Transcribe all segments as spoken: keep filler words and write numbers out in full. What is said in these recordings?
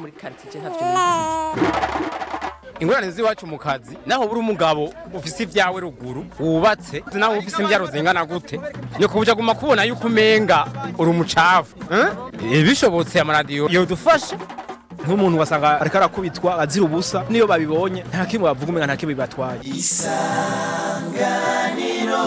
muri quartier ntavyo nizi. Ingorane z'iwacu mu kazi naho buri umugabo ufise ivyawe ruguru wubatse naho ufise imbyaro zingana gute ni kubuja guma kubona yuko umenga uri umucafu eh bishobotse amaradiyo yo dufasha nk'umuntu wasanga ariko arakubitwa azira ubusa niyo babibonye nta kimwe bavuga umenga nta kimwe bibatwaye. Isanganiro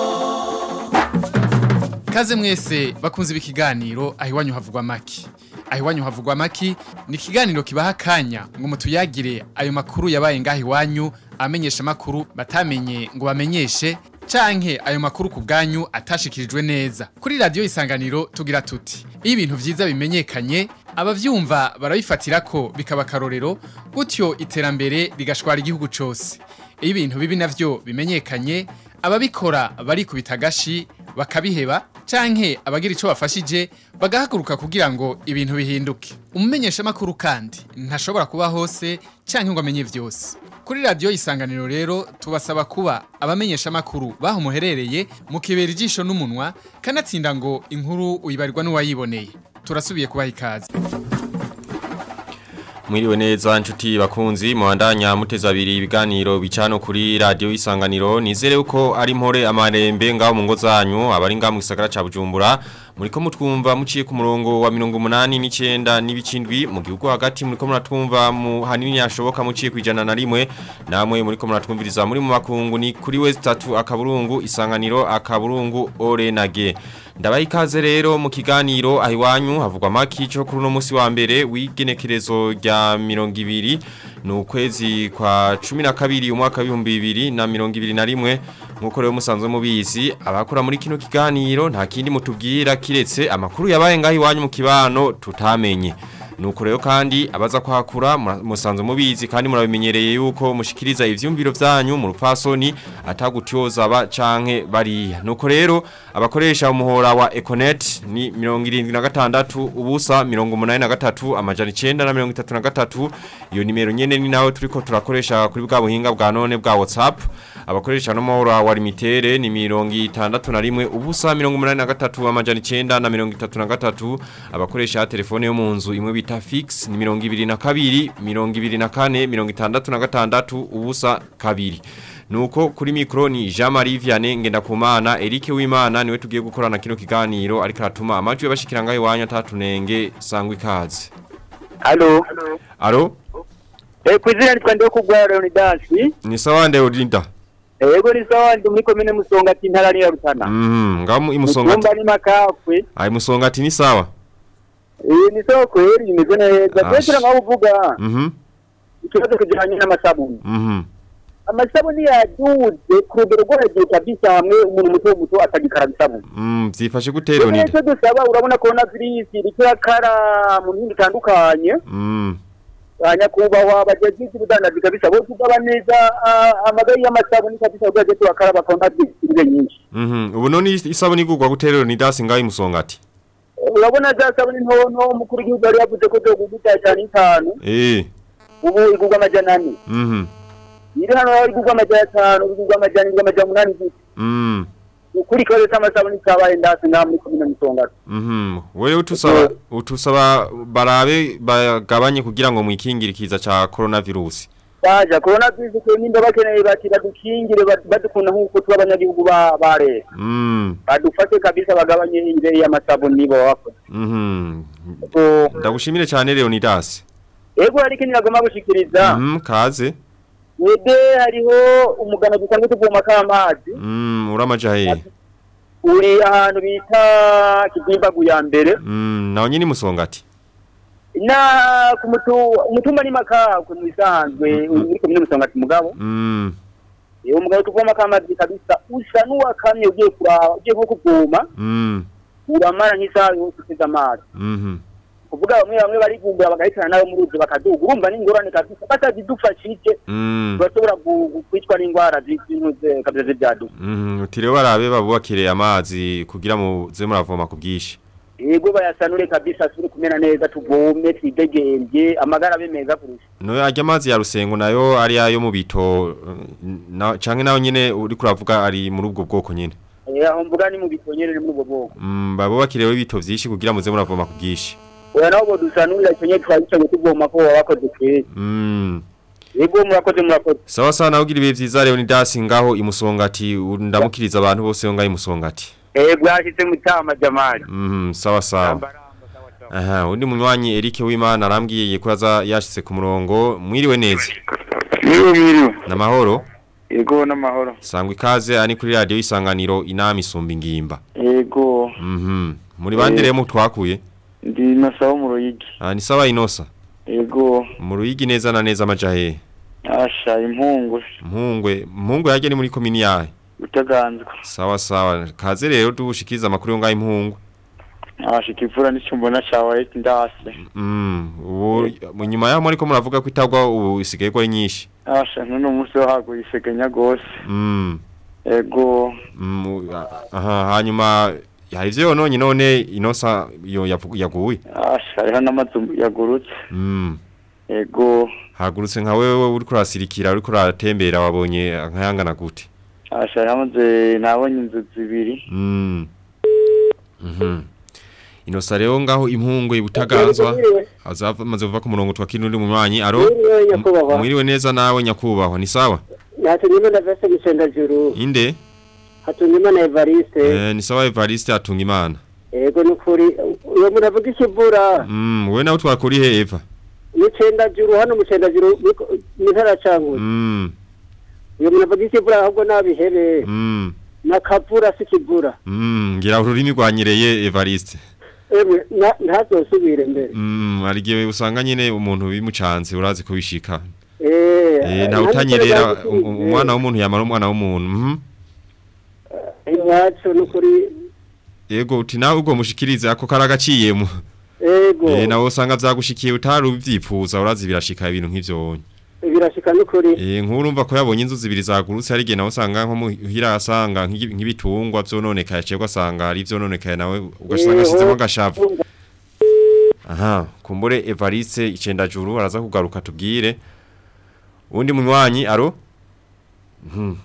kaze mwese bakunze ibikiganiro ahiwanyu havugwa maki. Ahiwanyu havugwa maki ni kiganiro kibaha kanya ngo mutuyagire ayo makuru yabaye ngaho iwanyu amenyesha makuru batamenye ngo bamenyeshe canke ayo makuru ku bwanyu atashikirijwe neza. Kuri radio Isanganiro tugira tuti iyo ibintu vyiza bimenyekanye abavyumva barabifatira ko bikaba karorero gutyo iterambere rigashwara igihugu cose. Iyo ibintu bibi navyo bimenyekanye ababikora bari kubitagashi bakabiheba canke abagira ico bafashije bagahaguruka kugira ngo ibintu bihinduke. Umumenyesha makuru kandi ntashobora kuba hose canke ngo amenye vyose. Kuri radio Isanganiro rero tubasaba kuba abamenyesha makuru baho muherereye mu kibera ijisho n'umunwa kanatsinda ngo inkuru uyibarirwa n'uwayiboneye. Turasubiye kubaha ikaze. Mwiriwe neza nshuti bakunzi muhandanya muteza abiri ibiganiro bicano kuri radio Isanganiro nizere uko ari mpore amarembe ngaho mu ngo zanyu abari ngaho mu gisagara ca Bujumbura muriko mutwumva muciye ku murongo wa mirongo umunani n'icenda n'ibicindwi mu gihugu hagati muriko muratwumva mu hanini yashoboka muciye kwijana na rimwe namwe muriko muratwumviriza muri mu makungu ni kuri West tatu akaburungu Isanganiro akaburungu Orenage. Ndabaye ikaze rero mu kiganiro ahiwanyu havugwa maki cyo kuri no musi wa mbere w'igenekerezo rya mirongo ibiri n'ukwezi kwa cumi na kabiri umwaka w'ibihumbi bibiri na mirongo ibiri na rimwe nkuko rero musanzwe mubizi abakora muri kino kiganiro nta kindi mutubwira kiretse amakuru yabaye ngaho iwanyu mu kibano tutamenye. Nuko rero kandi abaza kwakura musanzwe mubizi kandi murabimenyereye yuko mushikiriza ivyumviro vyanyu mu rupfasoni atagutyoza ba canke bari. Nuko rero abakoresha umuhora wa Econet ni mirongo irindwi na gatandatu ubusa mirongo umunani na gatatu amajana icenda na mirongo itatu na gatatu iyo nimero nyene ni nawe turiko turakoresha kuri bwa buhinga bwa none bwa WhatsApp. Abakoresha n'umuhora wa limitere ni mirongo itandatu na rimwe ubusa mirongo umunani na gatatu amajana icenda na mirongo itatu na gatatu abakoresha telefone yo mu nzu imwe bita fix ni mirongo ibiri na kabiri mirongo ibiri na kane mirongo itandatu na gatandatu ubusa kabiri. Nuko kuri mikro ni Jean Marie Vianney Ngendakumana Eric Wimana niwe tugiye gukorana kino kiganiro ariko aratuma amajwi yabashikira ngaho iwanyu atatunenge sangwe ikaze. Allo Allo Eh kwizina twande kugwa Leonidas Ni sawa nde Odinda Ego ni sawa ndi muri komine Musongati ntara ya Rutana. Mhm ngamu imusongati Mumba ni makafwe Ai Musongati ni sawa Eh ni sawa kweli imeze neza Petro ngavuga Mhm Ikibazo kijanye n'amasabuni Mhm Amasabuni yaduze ku rugero rwo hejuru kabisa hamwe umuntu muto muto atagikara bisabuni. Mm byifashe gutero ni Nicyo dusaba urabona corona virus rikakara mu nindi tandukanye. Mm Anya kubahwa bajeje budanazi kabisa bo kugaba neza amagari y'amasabuni kabisa ugaje tuakara bakonda bire nyinshi. Mhm ubu none isabuni igurwa gutero ni dasi ngaho Musongati. Urabona za sabuni nto nto mukuru w'igihugu yari yavuze ko zo guguta cyane itanu. Eh Ubu igurwa amajana ane. Mhm Iri hano ari igurwa amajana atanu igurwa amajana amajana umunani gusa. Mm Ukuri ko leta amasabuni kabaye ndasi nta muri komine Musongati. Mhm wewe utusaba utusaba barabe bagabanye kugira ngo mwikingire ikiza ca coronavirus. Baja coronavirus ko nimba bakeneye bati badukingire badukuna nkuko twabanyagihugu ba bare. Mm Badufate kabisa bagabanye ingere y'amasabuni bo wako. Mhm ndagushimire cyane Leonidas. Ego ari kinira goma gushikiriza. Mhm kaze. Wede hariho umugana dusanzwe tuvoma kamazi. Mm uramaja he. Uri ahantu bita kigimba guya mbere. Mm nawo nyine Musongati. Na kumutu umutumba ni maka kunisanzwe uri komine Musongati mugabo. Mm Iyo mugabo tuvoma kamazi kabisa usa nuwakamye ugiye kura ugiye nko kuvoma. Mm Uramara nk'isaha yose usize amazi. Mhm kuvuga bamwe bamwe bari gumbura bagahitana nayo mu ruzi bakaduga urumva n'ingorane kabisa batazidufashije mm bashobora kwitwa n'ingwara z'intuze kabisa z'ibyaduka. Mhm utire barabe babubakire amazi kugira mu ze muravoma ku bwishi. Yego bayasanure kabisa suri kumena neza tuvome twidegembye amagara bemeza kurusha. No ajya amazi ya Rusengo nayo ari ayo mu bito na canke nayo nyene uri kuravuga ari muri ubwo bwoko nyene. Eh aho mvuga ni mu bito nyene muri ubwo bwoko. Mm babubakire we bito vyishi kugira muze muravoma ku bwishi. oya nabo dusanura cyenye twagice gutugoma ko wakoze kire mm yego murakoze murakoze sawa sawa nawe ugira ibihe vyiza rero ni dasi ngaho imusongati ndamukiriza abantu bose yo ngaho imusongati eh bwashitse mutama jamali mhm sawa sawa aha undi munywanyi Eric Wimana arambwiye ko aza yashitse ku murongo mwiriwe neza mwiriwe mwiriwe namahoro yego namahoro sangwa ikaze ani kuri radio isanganiro inama isumba ingimba yego mhm muri bandire mu twakuye ndi nasaho mu ruyigi ah ni sawa inosa yego mu ruyigi neza na neza amajahe asha impungu mpungwe mpungu yaje ni muri komini yahe utaganzwa sawa sawa kaze rero dushikiza makuru ngaho impungu ashikivura n'icyumbona cyawe ndase mm ubu nyuma yaho ariko muravuga ko itagwa ubu isigaye ko nyinshi asha none umunsi wo haguye isegenya gose mm ego mm aha hanyuma hari ivyo none none inosa yo yaguye asha rero n'amazu yagurutse mm ego hagurutse nka wewe uri kurasirikira uri kuratembera wabonye nkayangana gute asha yamaze nabonye inzu zibiri mm mhm inosa rero ngaho impungwe ibutaganzwa azava maze kuva ku murongo twakino uri munywanyi aro mwiriwe neza nawe nyakubahwa ni sawa Hatunyima na vese gusenda juru inde Hatunyima na Evariste eh ni sawa Evariste Hatungimana Ego nukuri uyo muravuga ikivura mm we nawe twakuri he Eva Nicenda juru hano mucenda juru nitara cangu mm uyo muravuga ikivura ahubwo nabihebe mm nakavura sikivura mm ngira ururimi rwanyereye Evariste Ewe ntazosubire mbere mm arigiye usanga nyine umuntu bimucanze urazi ko bishika eh eh na utanyerera umwana w'umuntu yamara umwana w'umuntu mhm iwacu nukuri yego uti nawe ubwo mushikirize ako karagaciyemo ego eh nawe usanga vyagushikiye utari ubyipfuza urazi birashika ibintu nk'ivyo birashika nukuri eh nkurumva ko yabonye inzu zibiri zagurutse ari ge nawe usanga nko muhira asanga nk'ibitungwa vyononekaye cyangwa asanga ari vyononekaye nawe ugashanga ashizemo gashavu aha kumbure Evariste icenda juru araza kugaruka tubwire undi munywanyi aro mhm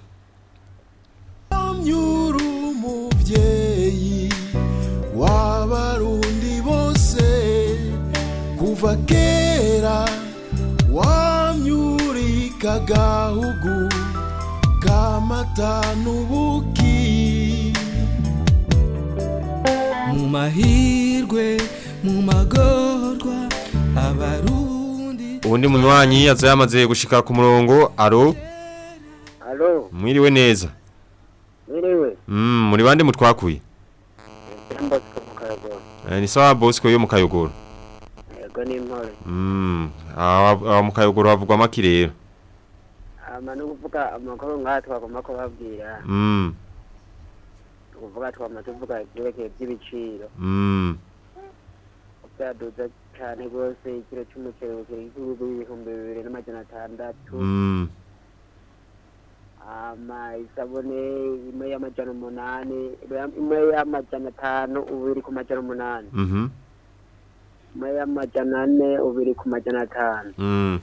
amyuru muvyeyi wabarundi bose kuva kera wamyurika gahugu kamata nubuki mu mahirwe mu magorwa abarundi undi munywanyi yaza yamaze gushika ku murongo aro Alo mwiriwe neza mwiriwe mm muri bande mutwakuye eh ni sawa Bosco yo mukayogoro Ego ni mpore mm ah mukayogoro bavugwa makirero ama no kuvuga amakuru ngaha twagomba ko babwira mm kuvuga twama tuvuga ibyerekeye by'ibiciro mm byaduza cyane gose ikiro cy'umuceri kiri ibihumbi bibiri n'amajana atandatu mm ama isabone imwe y'amajana umunani imwe y'amajana atanu ubiri ku majana umunani mhm imwe y'amajana ane ubiri ku majana atanu mm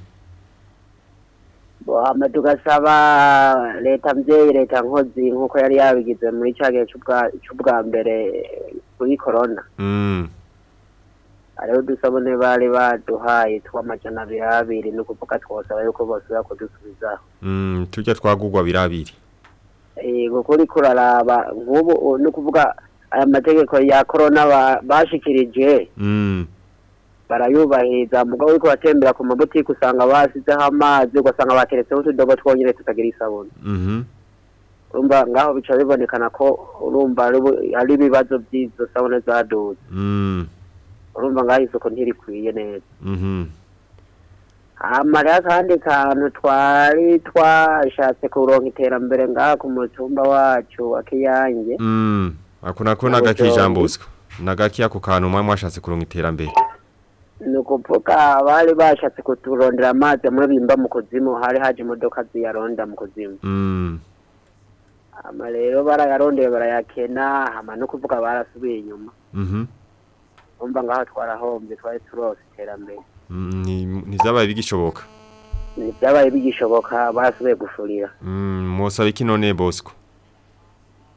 bo ama tugasaba leta mvyeyi leta nkozi nkuko yari yabigize muri cyagihe cy'ubwa cy'ubwa mbere kuri corona mm ariho dusabone bari baduhaye tw'amajana abiri abiri no kuvuga twosaba yuko bose bakodusubizaho mm tujya twagugwa birabiri eh gukuri kuraraba nk'ubu no kuvuga aya mategeko ya corona bashikirije mm barayubahiriza mugabo uriko batembera ku mabutiki usanga basizeho amazi ugasanga bateretseho utudobo twonyene tutagira isabune mhm urumva ngaho bica bibonekana ko urumva ari ibibazo by'izo sabune zaduze mm urumva ngaho isoko ntirikwiye neza mhm amara kandi kantu twari twashatse kuronka iterambere ngaha ku mutumba wacu wa Kiyange mm akuna ko nagakijambusko nagaki ako kantu mwe mwashatse kuronka iterambere nukuvuga bari bashatse kuturondera amazi muri bimba mu kuzimu hari haje imodoka ziyaronda mu kuzimu mm ama rero barayarondeye barayakena hama no kuvuga barasubiye inyuma mhm umva ngaho twarahombye twari turose iterambere ni ntizabaye bigishoboka ni byabaye bigishoboka basubiye gufurira mm mosaba iki none Bosco cyo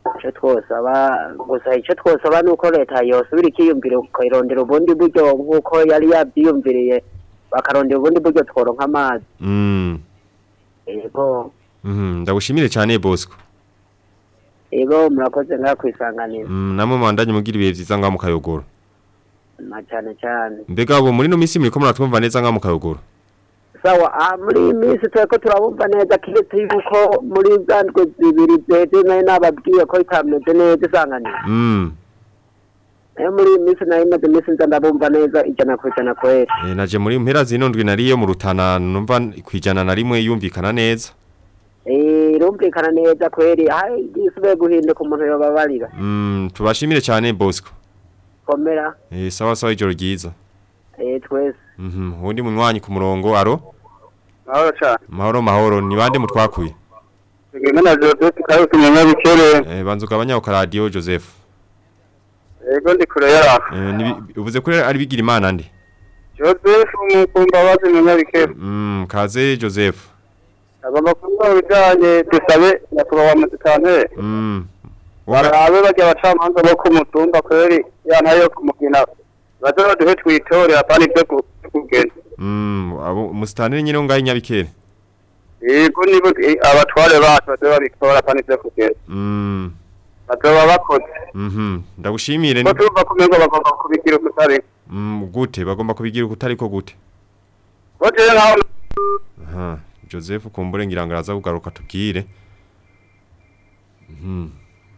twosaba gusa icyo twosaba nuko leta yosubira ikiyumvira ukayirondera ubundi buryo nk'uko yari yabyiyumviriye bakarondera ubundi buryo tworonka amazi mm yego mhm ndagushimire cyane Bosco yego murakoze ngaha kwisanganira mm namwe mandanye mugira ibihe byiza ngaha mu Kayogoro na cyane cyane mbega abo muri no misi muri ko muratwumva neza ngaha mu Kayogoro sawa ah, muri misi tweko turabumva neza kiretse yuko muri zandwe zibiri zeze nayo nababwiye ko itameze neza isanganira mm nayo muri misi nayo imaze misi nza ndabumva neza ijana ku ijana kwera eh naje muri mpera zinondwi nariyo mu Rutana numva kwijana na rimwe yumvikana neza eh rumvikana neza kweri hayi gisube guhinduka umuntu yobabarira mm tubashimire cyane Bosco komera eh sawa sawa ijoro ryiza eh twese mhm undi munywanyi ku murongo aro mahoro cyane mahoro mahoro ni bande mutwakuye Tegemena Joseph kayo kumenya bikere eh banzuka abanyaho radio Joseph Ego ndi kure yara eh uvuze kure ari bigira imana ndi Joseph mukumba wazi menya bikere mm kaze Joseph agomba kuba bijanye dusabe yakuba wa mutane mm warabe bajya bacamanza bo kumutumba kweri yana yo kumugina bazo duhe twitore apani byo kugenda mm abo mustanire nyine ngaye nyabikere yego nibo abatware bacu bazo babikora apani byo kugenda mm bazo bakoze mhm ndagushimire ko tuva kumengo bagomba kubigira kutari mm gute bagomba kubigira kutari ko gute bote naho aha Joseph kumbure ngirangaraza kugaruka tubwire mhm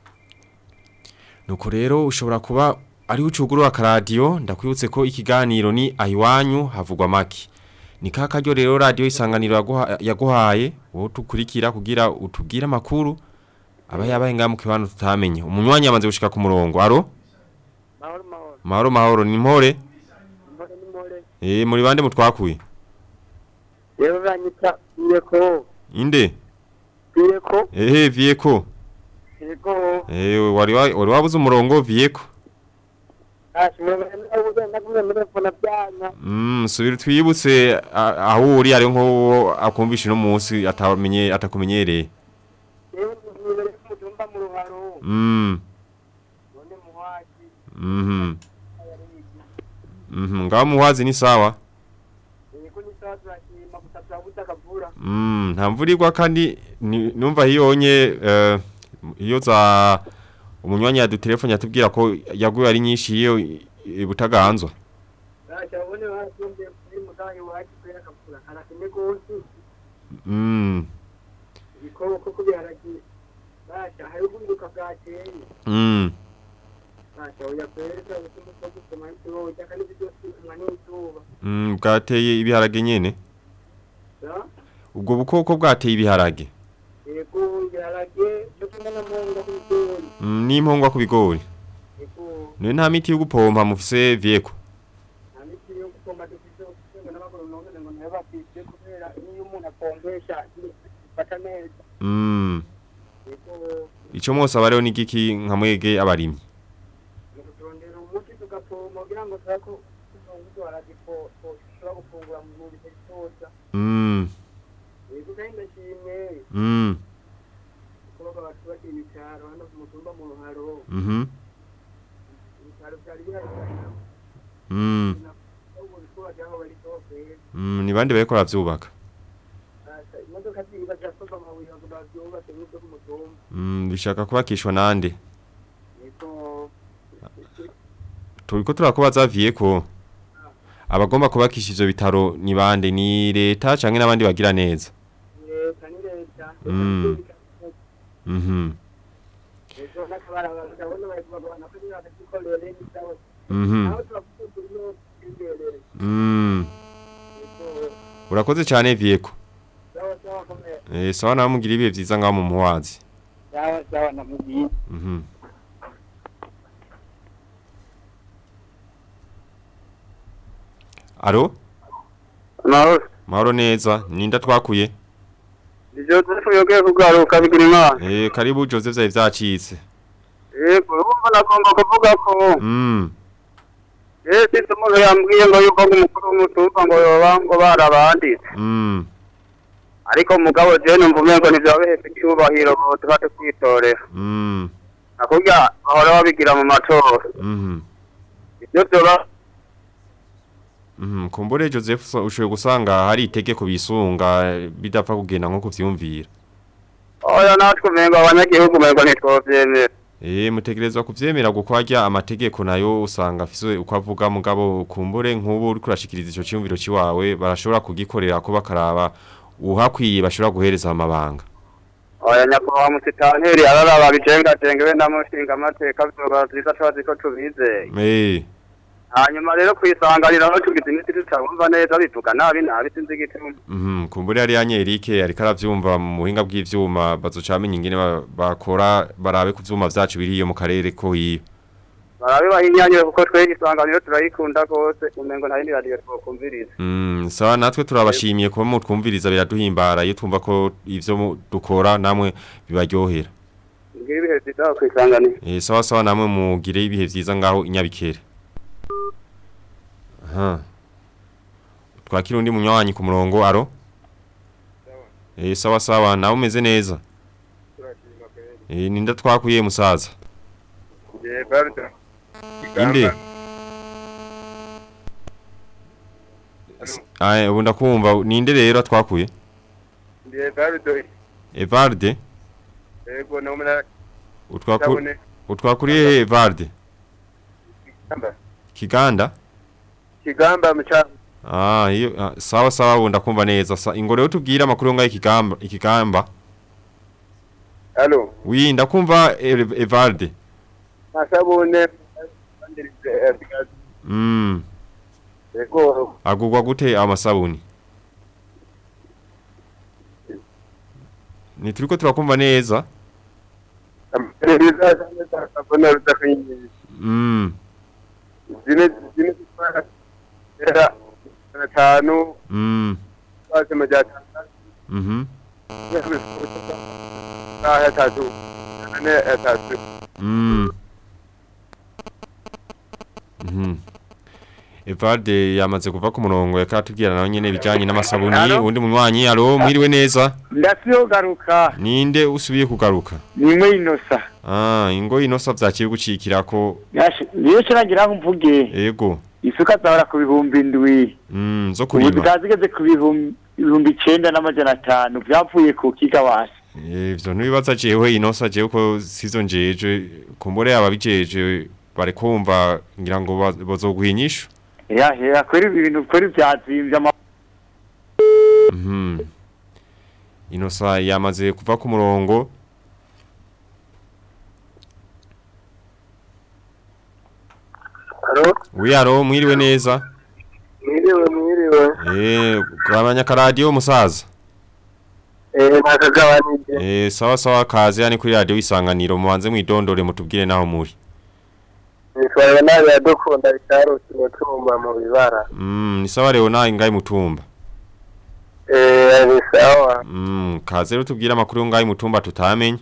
nuko rero ushobora kuba ari ucuguru wa radio ndakwibutse ko ikiganiro ni ahiwanyu havugwa maki ni kakaryo rero radio isanganiro yaguhaye wo tukurikira kugira utubwira makuru aba yabaye ngamu kibano tutamenye umunywanyi amaze gushika ku murongo aro mahoro mahoro mahoro mahoro ni mpore mahoro eh muri bande mutwakuye yewe banyita yeko inde yeko ehe vieko yeko eh wari wari wabuze umurongo vieko Mm, subira twibutse aho uri ari nko akumvisha no munsi atamenye atakumenyereye. Mm. Mhm. Mhm, ngaho muhazi ni sawa. Mm, nta mvura igwa kandi numva hiyonye eh iyo za umunywanyi ya du telefone yatubwira ko yaguye ari nyinshi iyo butaganzwa. Mm. Mm. Mm, bwateye ibiharage nyene. Ubwo bukoko bwateye ibiharage. Yego ibiharage cyo kimana mongo kubigori. Mm, ni impongwa kubigori. Yego. None nta miti yo gupompa mufise vieko. Nta miti yo gupompa dufise kuko n'abagoro none ngo nabafise kubera iyo umuntu apompesha fata neza. Mm. Yego. Ico mose abareho ni giki nka mwege abarimyi. Turondera umuti tugapompa kugira ngo twako tuzonguzo aradipo tushobora gufungura mu bihe cyose. Mm. Yego kandi ndashimye. Mm. Kuko abantu bagiye bitaro hano ku mutumba mu ruharo. Mhm. Bitaro byari bihari. Mm. Mm, ni bande bariko bavyubaka. Imodoka ziba zasoba amabuye bavyubatse n'ibyo ku mutumba. Mm, bishaka kubakishwa nande. Yego. Turiko turakubaza vieko. Abagomba kubakisha ivyo bitaro ni bande ni leta canke nabandi bagira neza. Leta ni leta. Mm. Mhm. Yego nakabara babona bayibagwana kuri batiko lele ni sawa. Mhm. Aho turakutuno imbere. Mm. Yego. Urakoze cyane vieko. Sawa sawa komera. Eh sawa namugira ibihe vyiza ngaho mu muwazi. Sawa sawa namugiye. Mhm. Aro? Mahoro. Mahoro neza, ninda twakuye. Joseph yogiye kugaruka bigira imana. Eh karibu Joseph zari vyacitse. Yego urumva nagomba kuvuga ko. Mm. Eh sisi umuntu yambwiye ngo yuko umukuru w'umutumba ngo yoba ngo barabanditse. Mm. Ariko mugabo je numva umengo ntivyabehetse icyubahiro ngo tubate kwitorera. Mm. nakubya ahora babigira mu matora Mhm. ibyo byoba Mhm, kumbure Joseph so- ushoboye gusanga hari itegeko bisunga bidapfa kugenda nko kuvyumvira. oya natwe mengo abanyagihugu mengo ntitwovyemera Eh mutegerezwa kuvyemera gukwarya amategeko nayo usanga afise uko avuga mugabo kumbure nk'ubu uri kurashikiriza ico cyumviro ciwawe barashobora kugikorera ko bakaraba uhakwiye bashobora guhereza amabanga. oya nyakubahwa musitanteri araraba bijenga jenge be ndamushinga amateka vyoba vyiza twazi ko tubize Eh hanyuma rero kwisanganira aho tugize imiti tutabumva neza bivuga nabi nabi sinzi igituma Mhm, kumbure ari yanye Eric ariko aravyumva mu buhinga bw'ivyuma bazocamenya ingene ba- bakora barabe ku vyuma vyacu biriyo mu karere ko yiyo. barabe bahinyanywe kuko twege isanganiro turayikunda gose umengo nta yindi radio twokumviriza Mm, sawa natwe turabashimiye kuba mutwumviriza biraduhimbara iyo twumva ko ivyo mu- dukora namwe bibaryohera. ngira ibihe vyiza kwisanganira Eh sawa sawa namwe mugire ibihe vyiza ngaho inyabikere. Aha. Twakira undi munywanyi ku murongo aro? Eh sawa sawa nawe umeze neza. Eh ninda twakuye musaza. je bardo Inde. Aye ubu ndakumva ninde rero twakuye? je bardo Evarde ego no mena utwaku utwakuriye Evarde Kiganda. kigamba mucha Ah iyo ah, sawa sawa ubu ndakumva neza. Sa, ingo rero tubwira amakuru ngaho ikigamba ikigamba. allo Oui ndakumva E- Evarde. asabune Mm. ego Agugwa gute amasabuni? Ni turiko turakumva neza. ampereza sabone rutakinyi Mm. zine zine era tanu Mm. base majata Mhm. ah tatu ane tatu Mm. Mhm. Evarde yamaze kuva ku murongo yakatubwira nawe nyene bijanye n'amasabuni Alo? undi munywanyi alo mwiriwe neza ndasiyo garuka ninde usubiye kugaruka nimwe inosa ah ingo inosa vyakiye gucikirako yashi niyo kiragira mvuge ego isuka zahora ku bihumbi indwi mm zo ubu kurima zikazigeze ku bihumbi ibihumbi icenda n'amajana atanu vyavuye ku kigawasi ivyo ntibibaza jewe inosa jewe ko sizo njeje kumbore ababijeje bari kumva ngira ngo ba- bazoguha inyishu ya ya kweri ibintu kweri vyazimvye ama mhm inosa yamaze kuva ku murongo Alo wi alo mwiriwe neza mwiriwe mwiriwe eh gabanya karadio musaza eh nakagabanije eh sawa sawa kaze yani kuri radio isanganiro mubanze mwidondore mutubwire naho muri nitwaye nabi yadukunda bitaro kimutumba mu bibara mm ni sawa rero nawe ngai mutumba eh ni sawa mm kaze rero tubwire amakuru ngai mutumba tutamenye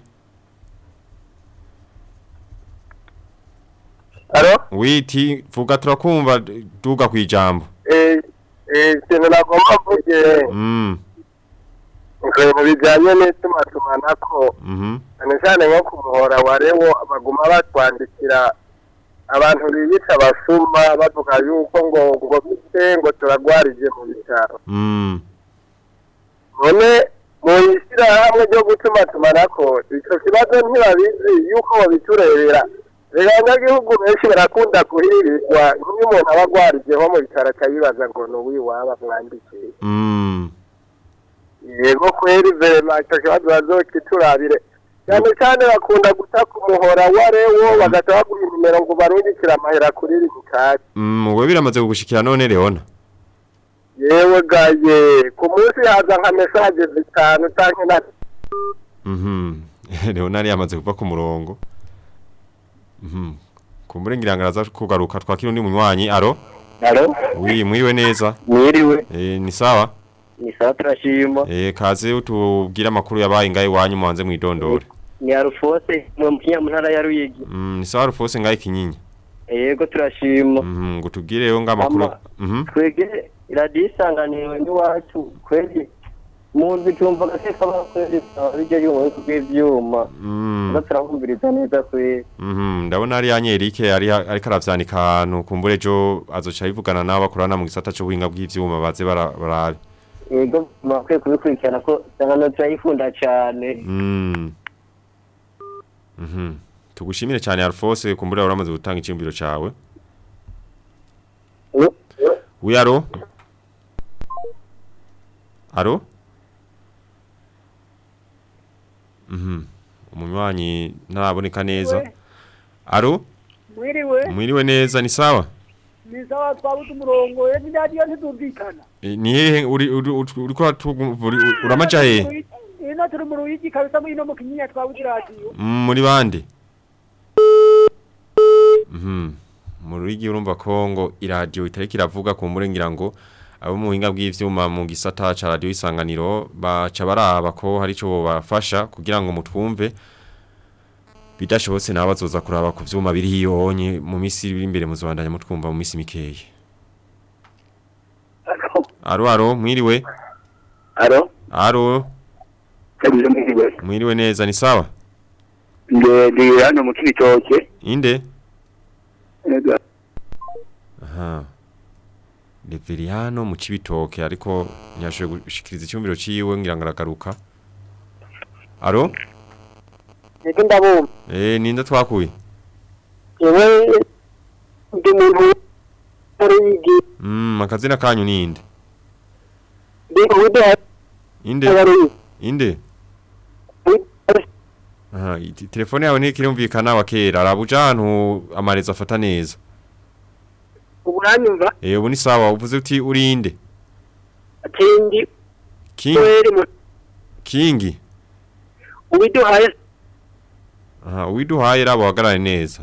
Alo witi vuga turakumva duga kwijambo eh eh kintu nagomba mvuge mm ibintu bijyanye n'itumatumanako mhm cyane cyane nko ku muhora wa rewo baguma batwandikira abantu biyita abasuma bavuga yuko ngo ngo bite ngo turagwarije mu bitaro mm none mu ishyirahamwe ryo gutumatumanako icyo kibazo ntibabizi yuko babiturebera rero abanyagihugu benshi barakunda guhirirwa nk'iyo umuntu aba agwarijeho mu bitaro akayibaza ngo ni uwiwaba mwandikiye mm yego kweri vema icyo kibazo bazokiturabire cyane cyane bakunda guta ku muhora wa rewo bagahita baguha nimero ngo barungikire amahera kuri rigikari mm we biramaze kugushikira none Leona yewe gaye ku munsi haza nka mesaje zitanu cyangwa na mhm Leona yari yamaze kuva ku murongo mhm kumburengira ngaraza kugaruka twakira undi munywanyi aro alo wi mwiriwe neza mwiriwe eh ni sawa ni sawa turashima eh kaze utubwira amakuru yabaye ngaye wanyu mubanze mwidondore ni arufose mu ntara ya Ruyigi mm ni sawa rufose ngaye kinyinya yego turashima mhm gutubwire yo ngamakuru mhm twege iradiyo isanganiro n'iwacu kweri muzi tumva gaseka bakorera bijya y'umuntu bw'ivyuma Mm. batarakumviriza neza kwe Mhm, ndabona ari Anyerike ari ari karavyanika ahantu kumbure ejo azoca yivugana nabo bakorana mu gisata cyo buhinga bw'ivyuma baze bara- barabe. yego makwe kubikurikirana ko sangano turayifunda cyane Mm. Mhm. Tugushimire cyane Alphonse kumbure uramaze gutanga icyumviro cawe. Uyaro? Aro? Mhm. Umunywanyi ntaraboneka neza. Aro? Mwiriwe, Mwiriwe neza ni sawa? ni sawa twabuze umurongo, ejo radiyo ntizumvikana. E, Ni hehe uri uri uri- uriko uratu- uri- uramaja hehe? Ino turi mu Ruyigi kabisa muri ino mu Kinyinya twabuze radiyo. Mm, muri bande? Mhm. Mu Ruyigi urumva ko ngo iradio itariki iravuga ku ngira ngo abo mu buhinga bw'ivyuma mu gisata ca radio isanganiro baca baraba ko hari ico bafasha kugira ngo mutwumve bidashobotse nabo bazoza kuraba ku vyuma biri hiyonye mu misi iri imbere muzobandanya mutwumva mu misi mikeye. Aro aro mwiriwe? aro Aro kabije mwiriwe mwiriwe neza ni sawa? nge ndi hano mu kibitoke Inde? ego Aha. Leveriano mu cibitoke ariko ntiyashoboye gushikiriza icyumviro ciwe ngira ngo aragaruka. Aro? ego ndabumva Eh ninda twakuye. yewe ndi muntu Ruyigi Mm akazina kanyu ninde? ndi ubude Inde? Ruyigi Inde? Aha, iti- telefone yawe ntikirumvikana wa kera arabuja ahantu amarezo afata neza. uburanyumva Eh ubu ni sawa uvuze uti uri inde? atendi King kweri mu Kingi. ubiduhaye Aha uwiduhaye rabo hagarare neza.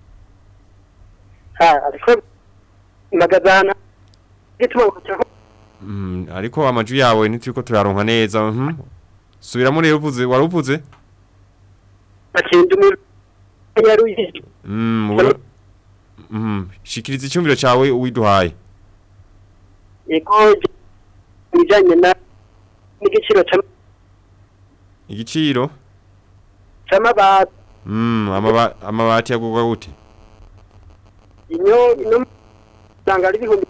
ha ariko magazana gituma kucyo Mm ariko amaju yawe ntituriko turaronka neza. Mhm. Subiramo rero uvuze waruvuze? atendi mu ya Ruyigi Mm ura- Mhm. Shikiriza icyumviro cyawe uwiduhaye. ego bijanye na n'igiciro cy'ama- Igiciro? cy'amabati Mm amaba amabati yagugwa gute? inyo ino sanga ari bihumbi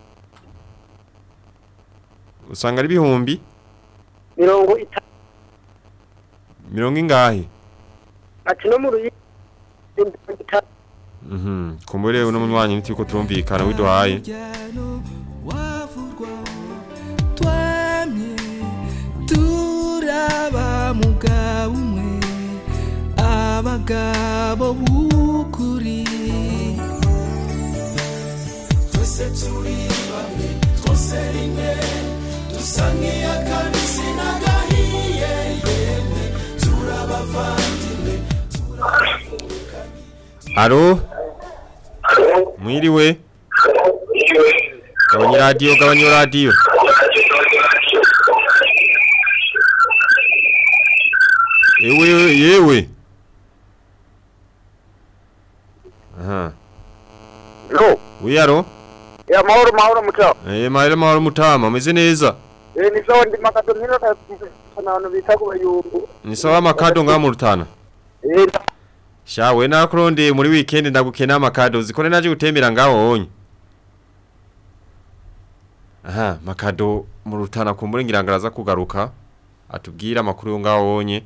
Usanga ari bihumbi mirongo itanu mirongo ingahe? ati no mu Ruyigi mirongo itanu Mhm. Kumbure uno munywanyi nitiko turumvikana widuhaye. wavurwa twamye turaba mugabo umwe abagabo b'ukuri twese turi bamwe twose rimwe dusa nk'iy'akabisi n'agahiye yemwe turabavandimwe Aro? Mwiriwe? Gabanya radio, gabanya radio. Ewe yewe. Aha. no Uyaro? ya mahoro mahoro mucho Eh mahoro mahoro mutama, meze neza. eh ni sawa ndi makato nino ta sana bita ku bayungu Ni sawa makado nga mu rutana. eh Shawe nakuronde muri weekend ndagukena amakado zikore naje gutembera ngaho onye. Aha, makado mu rutana kumbure ngirangaraza kugaruka atubwira amakuru yo ngaho onye.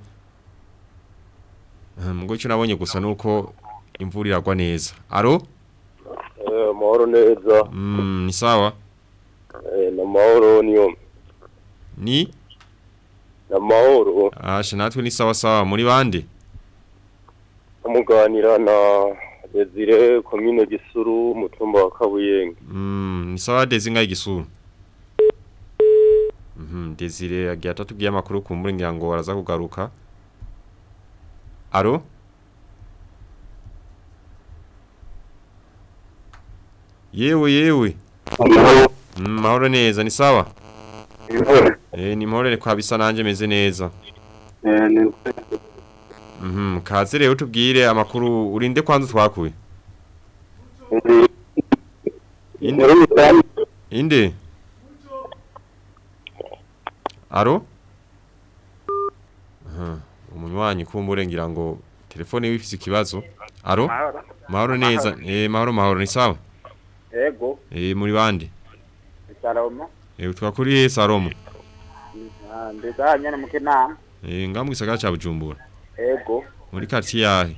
Aha, mugo cyo nabonye gusa nuko imvura iragwa neza. Aro? eh mahoro neza Mm, ni sawa. eh na mahoro niyo Ni? na mahoro Asha natwe ni sawa sawa muri bande. umuganira na Desire commune Gisuru mutumba wa Kabuyenge Mm, ni sawa Dezinga igisuru. Mhm, Desire agiye atatubwiye amakuru kumbure ngira ngo araza kugaruka. Aro? Yewe yewe. Mm, mahoro neza ni sawa? Eh ni mahoro kwa bisa nanje meze neza. eh ni Mhm, kaze rero tubwire amakuru urinde kwanza twakuye. Inde? Inde? Aro? munywanyi kumbure ngira ngo telefone wifise ikibazo. Aro? Mahoro. Mahoro neza. Eh mahoro mahoro ni sawa? Ego. Eh muri bande? Salomo. Eh twakuriye Salomo. Ah ndizanye mu Kinama. Eh ngamu gisagara ca Bujumbura. Ego. Muri quartier yahe?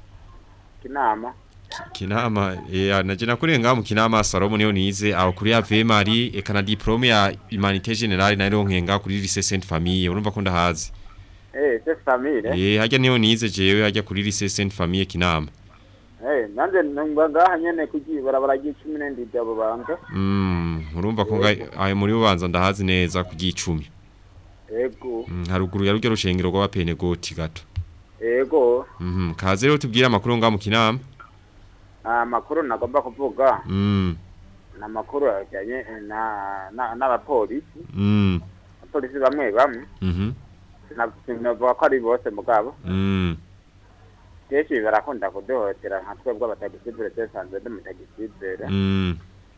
Kinama. Kinama eh naje nakuriye ngamu Kinama Salomo niyo nize aho kuri A V Marie eka na diplome ya Humanité Générale na ronkenga kuri Lycée Sainte Famille urumva ko ndahazi. Eh Sainte Famille. Eh hajya niyo nize jewe hajya kuri Lycée Sainte Famille Kinama. Eh nanje ngaha nyene kugi barabara gicumi n'indidi abo banze. Mm urumva ko ayo muri bubanza ndahazi neza kugicumi. Ego. Mm haruguru ya rugero rushengero rwa Penegoti gato. Ego. Mhm kaze rero tubwira amakuru ngamu Kinama. Ah makuru nagomba kuvuga. Mm. Na makuru ajanye na na n'abapolisi. Mm. Abapolisi bamwe bamwe. Mhm. Sinavuga ko ari bose mugabo. Mm. Keshi barakunda kudohotera nka twebwe abatagisibere desanzwe ndumutagisibere. Mm.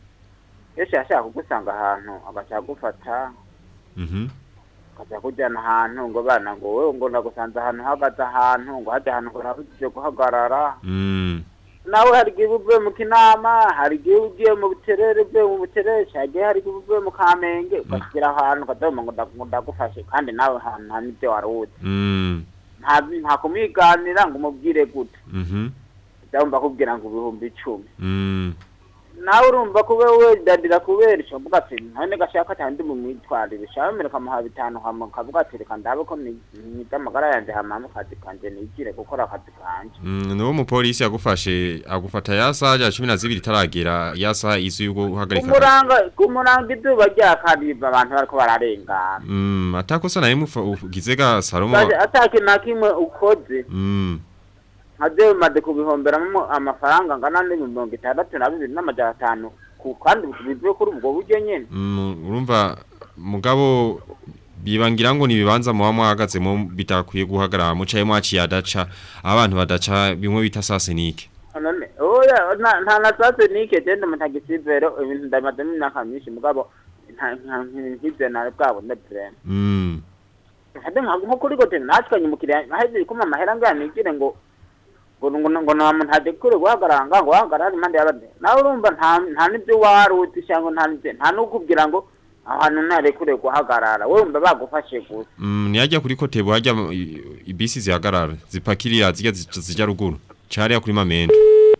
Keshi ashaka kugusanga ahantu agacha gufata. Mhm. Kaza kujana ahantu ngo bana ngo wewe ngo nagusanze ahantu hagaze ahantu ngo haje ahantu ngo nabuje guhagarara. Mm. Nawe hari gibuve mu Kinama, hari gibugiye mu buterere bwe mu buterere cyage hari gibuve mu Kamenge, ukagira ahantu kadoma ngo ndagufashe kandi nawe ahantu nta nibyo waruzi. Mm. Nta nta kumiganira ngo umubwire gute. Mhm. Ndumva kubwira ngo ibihumbi icumi. Mm. Nawe urumva kube we dadira kubera cyo mvuga ati none gashaka cyane ndi mu mwitwarire shamere kamuha bitanu hamwe kavuga ati reka ndabe ko ni amagara yanje hamama kazi kanje nigire gukora akazi kanje. Mm no mu police yagufashe agufata yasaja cumi na zibiri taragera yasa izu yugo uhagarika. Kumuranga kumuranga iduba rya kadiba abantu bariko bararengana. Mm atakosa naye mugize ga Salomo. Ataki nakimwe ukoze. Mm. Hade made kubihomberamo amafaranga ngana ni mirongo itandatu na bibiri n'amajana atanu ku kandi bivuye kuri ubwo buryo nyene. Mm urumva mugabo bibangira ngo nibibanza mu bamwagaze mu bitakwiye guhagarara mucaye mwaciye adaca abantu badaca bimwe bita sasenike. None oya nta na sasenike dende mutagisivero ibintu ndamaze n'akamishi mugabo nta nkize na bwabo ndepre. Mm. Hade nko kuri gote natwanye mukiriya haje kuma mahera nganigire ngo ngo ngo nta muntu adekure guhagaranga ngo hagarara impande y'abade nawe urumva nta nta nibyo waruti cyangwa nta nibyo nta nukubwira ngo ahantu ntarekure guhagarara wowe umva bagufashe gusa. Mm niyajya kuri Kotebo hajya ibisi zihagarara zipakirira zijya zijya ruguru cyari kuri Mamende.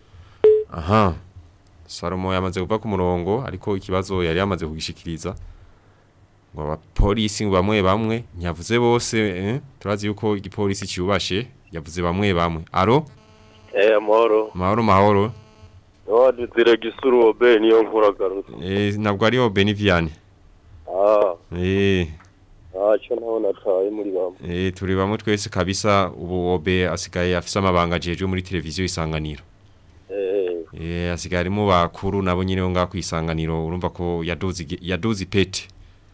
Aha Salomo yamaze kuva ku murongo ariko ikibazo yari yamaze kugishikiriza ngo abapolisi bamwe bamwe nyavuze bose eh? Turazi yuko igipolisi cyubashe yavuze bamwe bamwe. Aro Eh mahoro. Mahoro mahoro. Oh dizire gisuru obe niyo nkuragarutse. Eh nabwo ari obe ni Vianney. Ah. Eh. Ah cyo ntabona taye muri bamwe. Eh turi bamwe twese kabisa ubu obe asigaye afise amabanga jeje muri televiziyo Isanganiro. Eh. Eh asigaye mu bakuru nabo nyine ngo ngakwisanganiro urumva ko yadozi yadozi pete.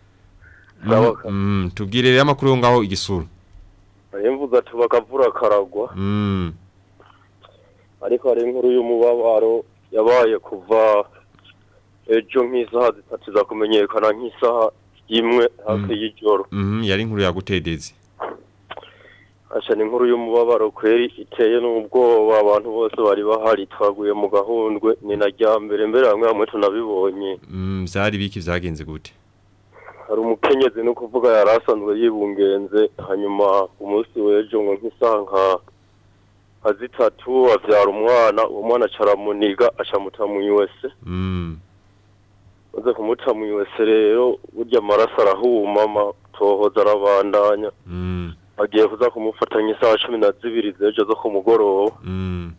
Sawa. Mm tubwire rero amakuru ngaho igisuru. Ayemvuza tubakavura karagwa. Mm. Ariko hari inkuru y'umubabaro yabaye kuva ejo nk'isaha zitatu za kumenyekana nk'isaha imwe hafi y'ijoro. Mhm yari inkuru yagutedeze. Asha ni inkuru y'umubabaro kweri iteye n'ubwoba abantu bose bari bahari twaguye mu gahundwe ni najyambere mbere hamwe hamwe tunabibonye. Mm byari biki vyagenze gute? Hari umukenyezi no kuvuga yarasanzwe yibungenze hanyuma umunsi w'ejo ngo nk'isaha nka azitatu avyara umwana umwana caramuniga acamuta mu U S. Mm. Uze kumuta mu U S rero burya amaraso arahuma tohoza arabandanya. Mm. Agiye kuza kumufatanya isaha cumi na zibiri zejo zo kumugoroba. Mm.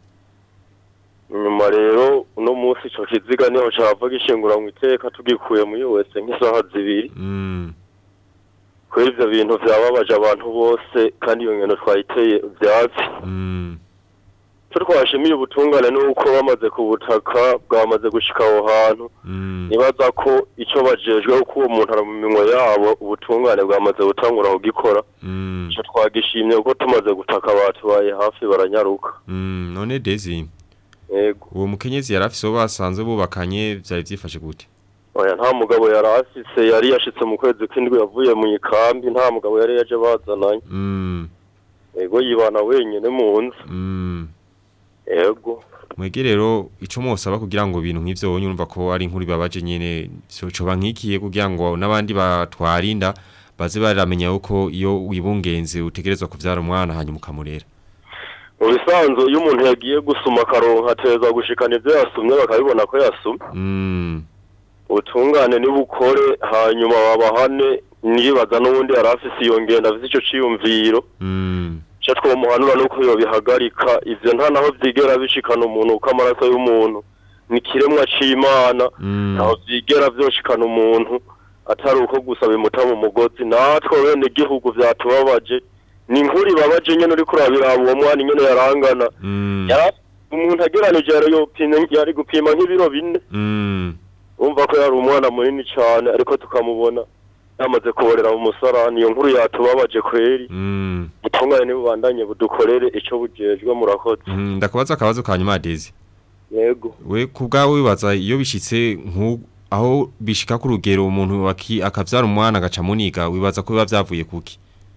Nyuma rero uno munsi ico kiziga niho cava gishingura mu iteka tugikuye mu U S nk'isaha zibiri. Mm. Kuri ivyo bintu vyababaje abantu bose kandi iyo ngeno twayiteye vyatsi. Mm. Twashimiye ubutungane nuko bamaze ku butaka bwamaze gushika aho hantu. Mm. Nibaza ko ico bajejwe uko uwo muntu ara mu minwe yabo ubutungane bwamaze gutangura kugikora. Mm. Ico twagishimye uko tumaze gutaka abantu baye hafi baranyaruka. Mm. None Dezi. Yego. Uwo mukenyezi yarafise bo basanzwe bubakanye byari byifashe gute? Oya nta mugabo yarafise yari yashitse mu kwezi kw'indwi yavuye mu ikambi nta mugabo yari yaje bazananye. Mm. ego yibana wenyene mu nzu mm ego mwege rero ico mwosaba kugira ngo ibintu nk'ivyo wonye urumva ko ari inkuru babaje nyene coba nkikiye kugira ngo n'abandi batwarinda baze baramenya uko iyo wibungenze utegerezwa kuvyara umwana hanyuma ukamurera. Mu bisanzwe iyo umuntu yagiye gusuma karonka ateza gushikana ivyo yasumye bakabibona ko yasumye. Mm. Ubutungane nibukore hanyuma babahane nibaza n'ubundi yarafise iyo ngenda afise ico ciyumviro. Mm. Cyo twomuhanura nuko yo bihagarika ivyo nta naho vyigera bishikana umuntu uko amaraso y'umuntu ni kiremwa c'Imana naho vyigera vyoshikana umuntu atari uko gusa bimuta mu mugozi natwe bene igihugu vyatubabaje ni inkuru babaje nyene uri kurabira uwo mwana nyene yarangana yara umuntu ageranije yo pina yari gupima nk'ibiro bine umva ko yari umwana munini cyane ariko tukamubona yamaze kuborera mu musarani iyo nkuru yatubabaje kweri butungane ni bubandanye budukorere ico bujejwe murakoze. Ndakubaza akabazo kanyuma Dezi. Yego. We kubgawe wibaza iyo bishitse nku aho bishika ku rugero umuntu waki akavyara umwana agaca muniga wibaza ko biba vyavuye kuki?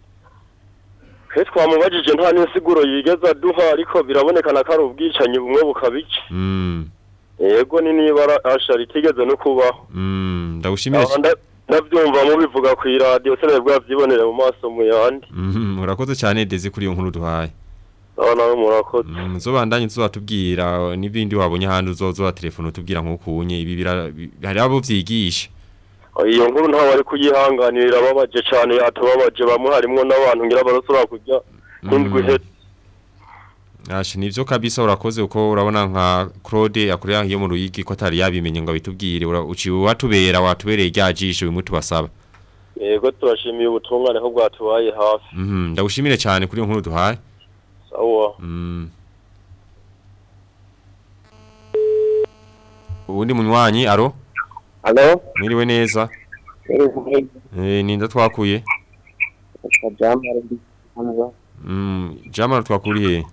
Kwe twamubajije nta n'insiguro yigeza duha ariko birabonekana ko ari ubwicanyi bumwe bukabica. Mm. Yego ni nibara ashari tigeze no kubaho. Mm, ndagushimire. Navyumva mu bivuga ku radio sene bwa vyibonere mu maso mu yandi. Mhm, urakoze cyane Dezi kuri iyo nkuru duhaye. Abana murakoze. Muzobandanye tuzatubwira n'ibindi wabonye handi uzozo wa telefone utubwira nkukunye ibi hari abo vyigisha. Iyo nkuru ntawe ari kuyihanganira babaje cyane yatubabaje bamwe harimo n'abantu ngira barosora kujya n'indwi he. Ashi nivyo kabisa urakoze uko urabona nka Claude akorera iyo mu Ruyigi ko atari yabimenye ngo bitubwire uci watubera watubereye ryajisho bimutu basaba. Yego turashimiye ubutungane ko bwatubaye hafi. Mhm ndagushimire cyane kuri iyo nkuru duhaye. Sawa. Mm. Ubundi munywanyi aro? Allo? Mwiriwe neza. Eh ninda twakuye. Jamara ndi hano. Mm Jamara twakuriye.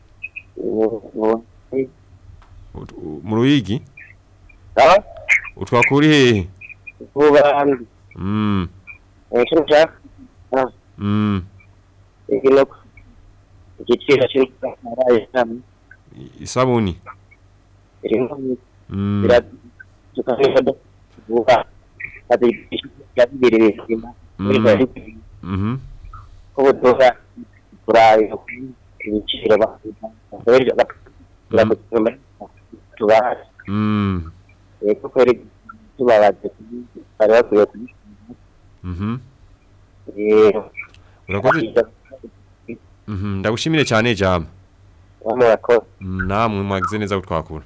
Mu Ruyigi? Ah? Utwakuri he? Ubandi. Mm. Ekinja? Ah. Mm. Ikiloko. Igiciro cy'araye cyane. Isabuni. Irimo. Mm. Bira tukafika buba. Ati yabirire bima. Mhm. Ko doga burayi ibiciro ba. Berja ba. Bira tuba. Mm. Eko kweri tubabaje. Para kuyo. Mhm. Eh. Urakoze. Mhm ndagushimire cyane Jama. Wamurako. Namwe mwagize neza gutwakura.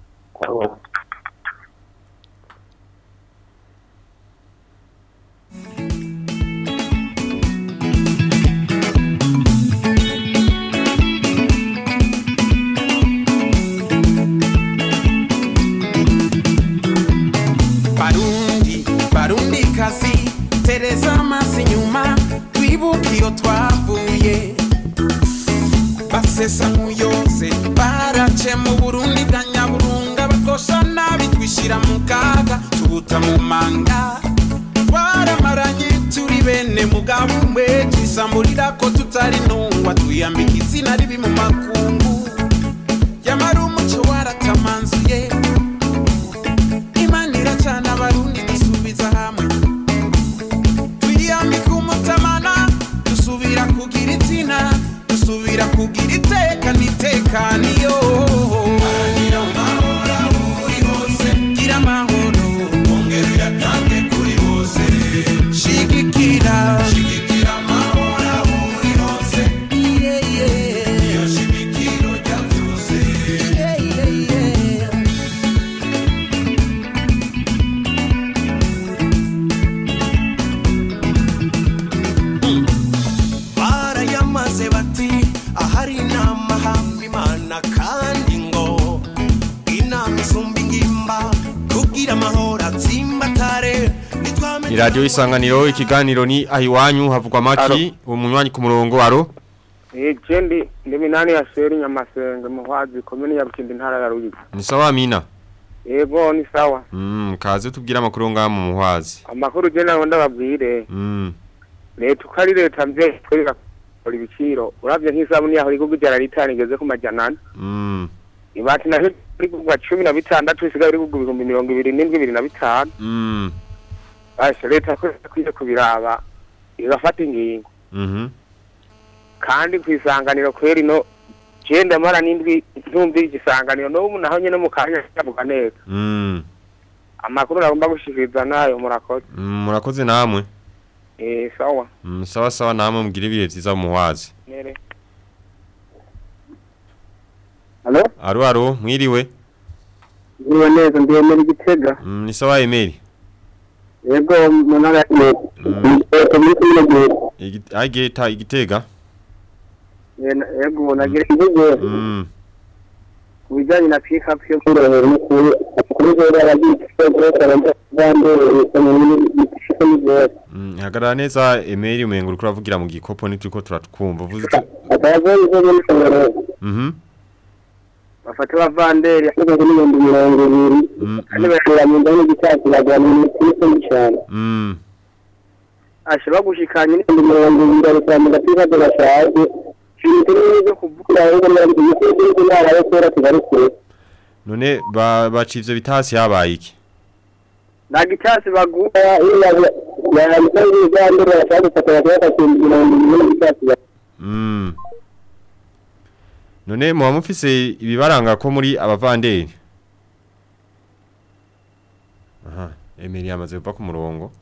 Barundi, Barundi kazi, Teresa masinyuma, twibukiyo twavuye. Basesa muyose, barace mu Burundi bwa Nyaburunga, bakosha nabi twishira mu kaga, tubuta mu manga. Twaramaranye turi bene mugabo umwe, twisamburira ko tutari ntungwa, twiyambika izina ribi mu makungu. Yamara umuco waratamanzuye, Imanira cyane abarundi dusubiza hamwe. Twiyambika umutamana, dusubira kugira izina, dusubira kugira iteka n'itekaniyo. Agira amahoro uri hose, gira amahoro, ongera uyatange kuri bose. Shigikira, shigikira amahoro uri hose. Yeah, yeah. Iyo shigikiro rya byose. Yeah, yeah, yeah. Barayamaze bati ahari inama hamwe Imana kandi ngo inama isumba ingimba kugira amahoro atsimbatare. Radio Isanganiro ikiganiro ni ahiwanyu havugwa maki umunywanyi ku murongo aro? Eh jendi ndi minani ya Sheri Nyamasenge muhwazi komune ya Bukindi ntara ya Ruyigi. Ni sawa Mina? Yego ni sawa. Mm kaze tubwira amakuru nga mu muhwazi. Amakuru je naho ndababwire. Mm. Leta ukari leta mvye twega uri biciro uravye nk'isabuni yaho igugu jana litani igeze ku majana ane mm ibati naho igugwa cumi na bitandatu isigaye igugwa ibihumbi mirongo ibiri n'indwi bibiri na bitanu mm ashe leta kwije kubiraba igafata ingingo mhm kandi kwisanganiro kweri no genda mara n'indwi ntumbi igisanganiro no ubu naho nyene mu kanya cyavuga neza mm amakuru nagomba gushikiriza nayo murakoze mm, murakoze namwe eh sawa mm, sawa sawa namwe mugira ibihe vyiza muwazi nere Halo aro aro mwiriwe Niwe neza ndiye muri Gitega mm, ni sawa Emeli Yego munara Igi ageta igitega Yego nagira igihe mm kubijanye na pick up yo kurehera no kuri kuri rero abagitego karamba bande mm hagarara neza Emeli umengo uriko uravugira mu gikopo nituko turatwumva uvuze mhm bafata bavanderi yakoze n'ibindi mirongo ibiri kandi bashira mu ndani gitatu bagana mu kuri cyane mm ashaba gushikanya n'ibindi mirongo ibiri ariko mu gatiza de bashaje Chintire yo kuvuga ngo n'andi y'iko n'ara yo kora kigarukure none ba bacivye bitasi yabaye iki na gitasi baguha iyo ya ya mutari y'andura cyane cyane cyane mm none muba mufise ibibaranga ko muri abavanderi aha Emeli yamaze kuva ku murongo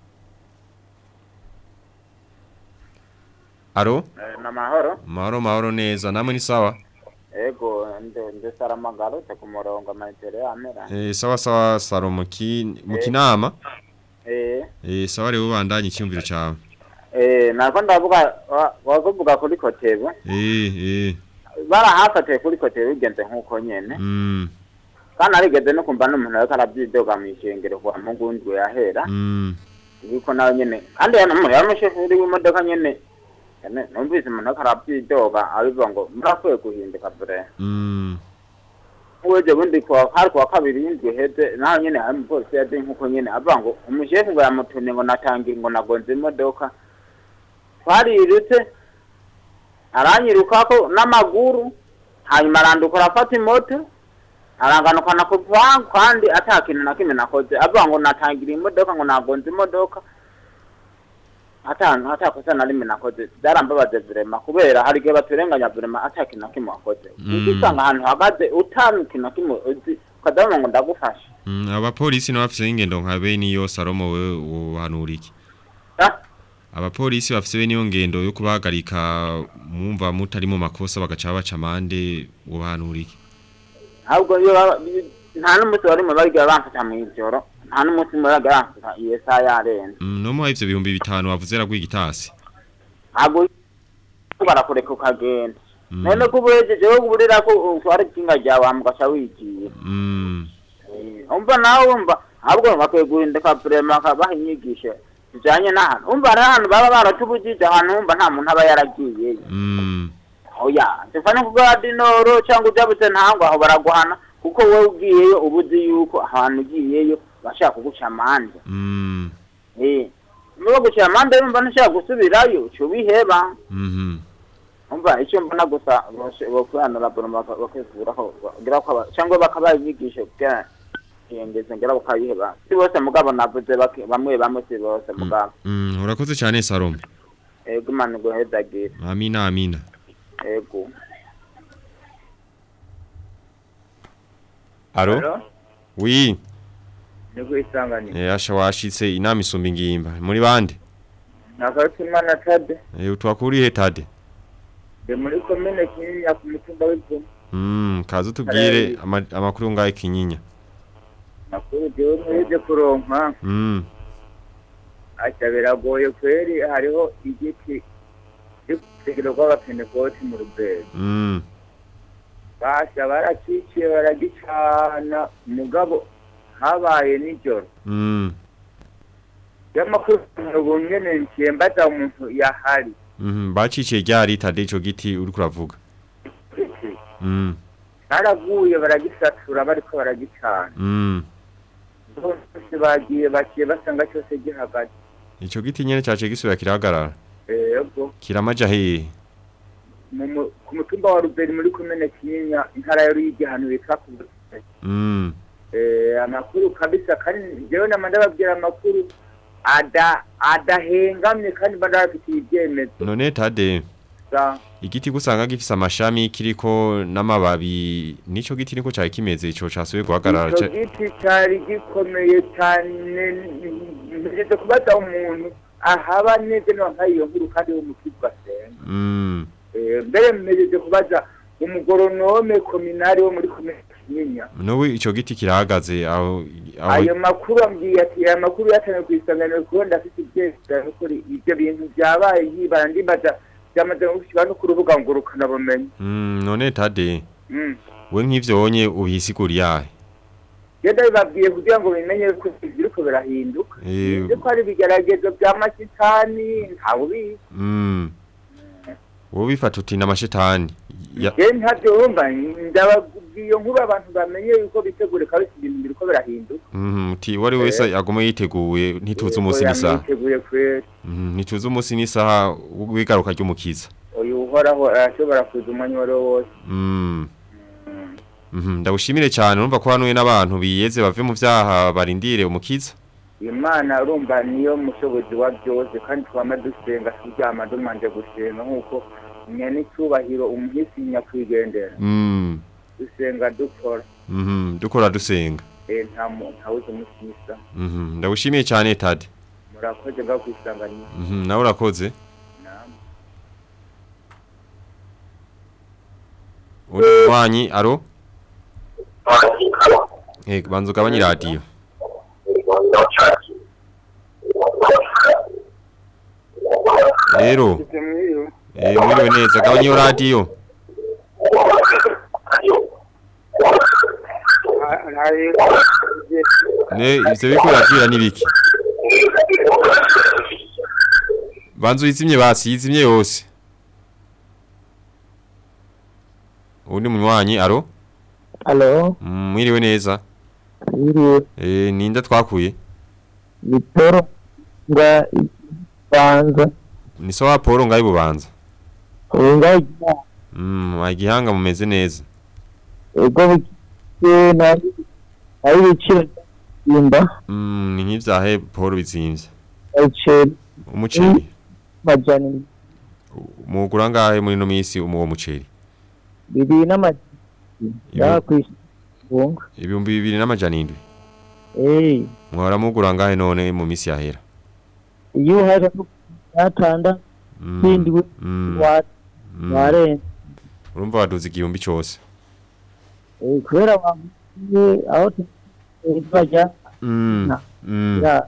Aro na mahoro mahoro mahoro neza namwe ni sawa ego ndo ndo saramagaro te ku murongo amatere amera eh sawa sawa Salomo ki mukinama eh eh sawa rero bandanye icyumviro cyawe eh nako ndavuga wakuvuga kuri Kotebo eh eh barahafate kuri Kotebo ugenze nkuko nyene mm kana arigeze no kumva n'umuntu ariko arabyidoga mu ishengero kwa mugundwe yahera mm biko nawe nyene kandi yanamu yamushefuri w'imodoka nyene numvise umuntu ariko arabyidoga abivuga ngo murakwiye guhinduka bre mm uweje bundi kwa hari kwa kabiri indwe heze naho nyene hari umupolisi yade nkuko nyene avuga ngo umushefu ngo yamutumye ngo natangira ngo nagonze imodoka twarirutse aranyirukako n'amaguru hanyuma arandukura afata imoto aranganuka nakuvanga kandi atakintu nakimwe nakoze avuga ngo natangira imodoka ngo nagonze imodoka atanu atakosa na rimwe nakoze darambabaze vrema kubera hari gihe baturenganya vrema atakintu nakimwe wakoze ukisanga ahantu hagaze utanu kintu nakimwe uzi ukadama ngo ndagufasha mm abapolisi no bafise ingendo nkabe niyo Salomo we uhanuriki ah abapolisi bafise niyo ngendo yo kubahagarika mumva mutari mu makosa bagaca baca amande uhanuriki ahubwo yo nta n'umusi wari mu bari bamfata mu ijoro nta n'umusi mu bari bamfata yesa yarenze mm no mu ivyo bihumbi bitanu wavuze ragwi gitasi ahubwo barakureka ukagenda none kubuhejeje wo kuburira ko utwara kinga rya bamugasha wigiye mm umva nawe umva ahubwo bakwiye guhinduka prema kabaha inyigisho bijanye n'ahantu umva ari ahantu baba baratubujije ahantu umva nta muntu aba yaragiye mm oya tufane kuga dinoro cyangwa ujabutse ntango aho baraguhana kuko wowe ugiyeyo ubuzi yuko ahantu ugiyeyo bashaka kuguca amande mm eh niba guca amande umva nshaka gusubirayo cyo biheba mhm umva icyo mbona gusa bakwanura buruma bakesuraho gira ko cyangwa bakabayigisha bwa yengeze ngira bakayiheba si bose mugabo navuze bamwe bamwe si bose mugabo mm urakoze cyane Salomo ego manu guhedagira amina amina ego Aro oui Nego isangani eh asha washitse inama isumba ingimba muri bande Nakarutima na Tade eh utwakuri he Tade de muri komine Kinyinya ku mutumba w'Ivumu mm kazo tubwire amakuru ngaye Kinyinya makuru je mweje kuronka mm acha biragoye kweri hariho igiti cy'igiro kw'abapenekoti mu rubere mm basha barakiciye baragicana mugabo habaye nijoro mm yamakuru ubungene ncyembaza umuntu yahari mhm baciciye ryari Tade ico giti uri kuravuga mm haraguye baragisatura bariko baragicana mm bose bagiye bakiye basanga cyose gihagaze ico giti nyene cyace gisubira kirahagarara yego kiramaja he mu- ku mutumba wa Ruberi muri komine Kinyinya intara ya Ruyigi ahantu bitwa ku Mm. eh amakuru kabisa kandi jewe nama ndababwira amakuru ada adahengamye kandi badafite ibyemezo None Tade sa igiti gusanga gifise amashami kiriko n'amababi nico giti niko cyari kimeze ico casubiye guhagarara icyo ca- giti cyari gikomeye cyane mbere kubaza umuntu ahaba neze no nkayo nkuru kandi wo mukizwa senga Mm. eh mbere mmejeje kubaza umugoronome kominari wo muri komine Kinyinya Nowe ico giti kirahagaze aho aho ayo makuru ambwiye ati aya makuru yatanye ku isanganiro kuko ndafite ibyerekana ko ibyo bintu byabaye yibara ndibaza byamaze gushyira no ku rubuga ngo rukanabamenye Mm, none Tade mm. we nk'ivyo wonye ubisigura yahe Yenda bibabwiye kugira ngo bimenye ko biriko birahinduka Eh. ibyo ko ari bigeragezo bya mashitani ntawe ubizi Mm. Wowe bifata uti n'amashetani ya je ntavyo wumva ndababwiye nkuru abantu bamenye yuko bitegure kabisa ibintu biriko birahinduka Mhm, uti wari wese aguma yiteguye ntituze umunsi n'isaha yiteguye kwera Mhm, ntituze umunsi n'isaha w'igaruka ry'umukiza uyu uhoraho arashobora kuza umwanya uwo ari wo wose Mm. Mhm, ndabushimire cyane urumva ko hanuye n'abantu biyeze bave mu vyaha barindire umukiza Imana urumva niyo mushobozi wa byose kandi twama dusenga turyama dumanje gusenga nkuko nyene cyubahiro umuhisi nyakwigendera Mm. dusenga dukora Mhm, dukora dusenga eh nta mu ntawuze musisa Mhm, ndabushimiye cyane Tade murakoze nga kwisanganya Mhm, nawe urakoze Uri mwanyi aro Eh banzo gabanye radio Rero Eh mwiriwe neza gabanye radio Ne ivyo biko radira nibiki Banzo izimye basi izimye yose Undi munywanyi aro Alo, Mm, mwiriwe neza iriwe, Eh ninda twakuye Vitoro, nga banza, Ni sawa Paul ngayi bubanza nga Mm agihanga mumeze neza ego bike na ari biciro imba, Mm ni nk'ivyahe Paul bizimvye ece Umuceri majani mugura ngahe muri no misi umuwo muceri bibiri n'amajani ya kwisunga. Ibihumbi bibiri n'amajana indwi Eh, Mwara mugura ngahe none mu misi yahera iyo hari atanda Mm, bindi mm, wa mm. ware Urumva waduze igihumbi cyose eh kubera wa aho tujya Mm. Mm. ya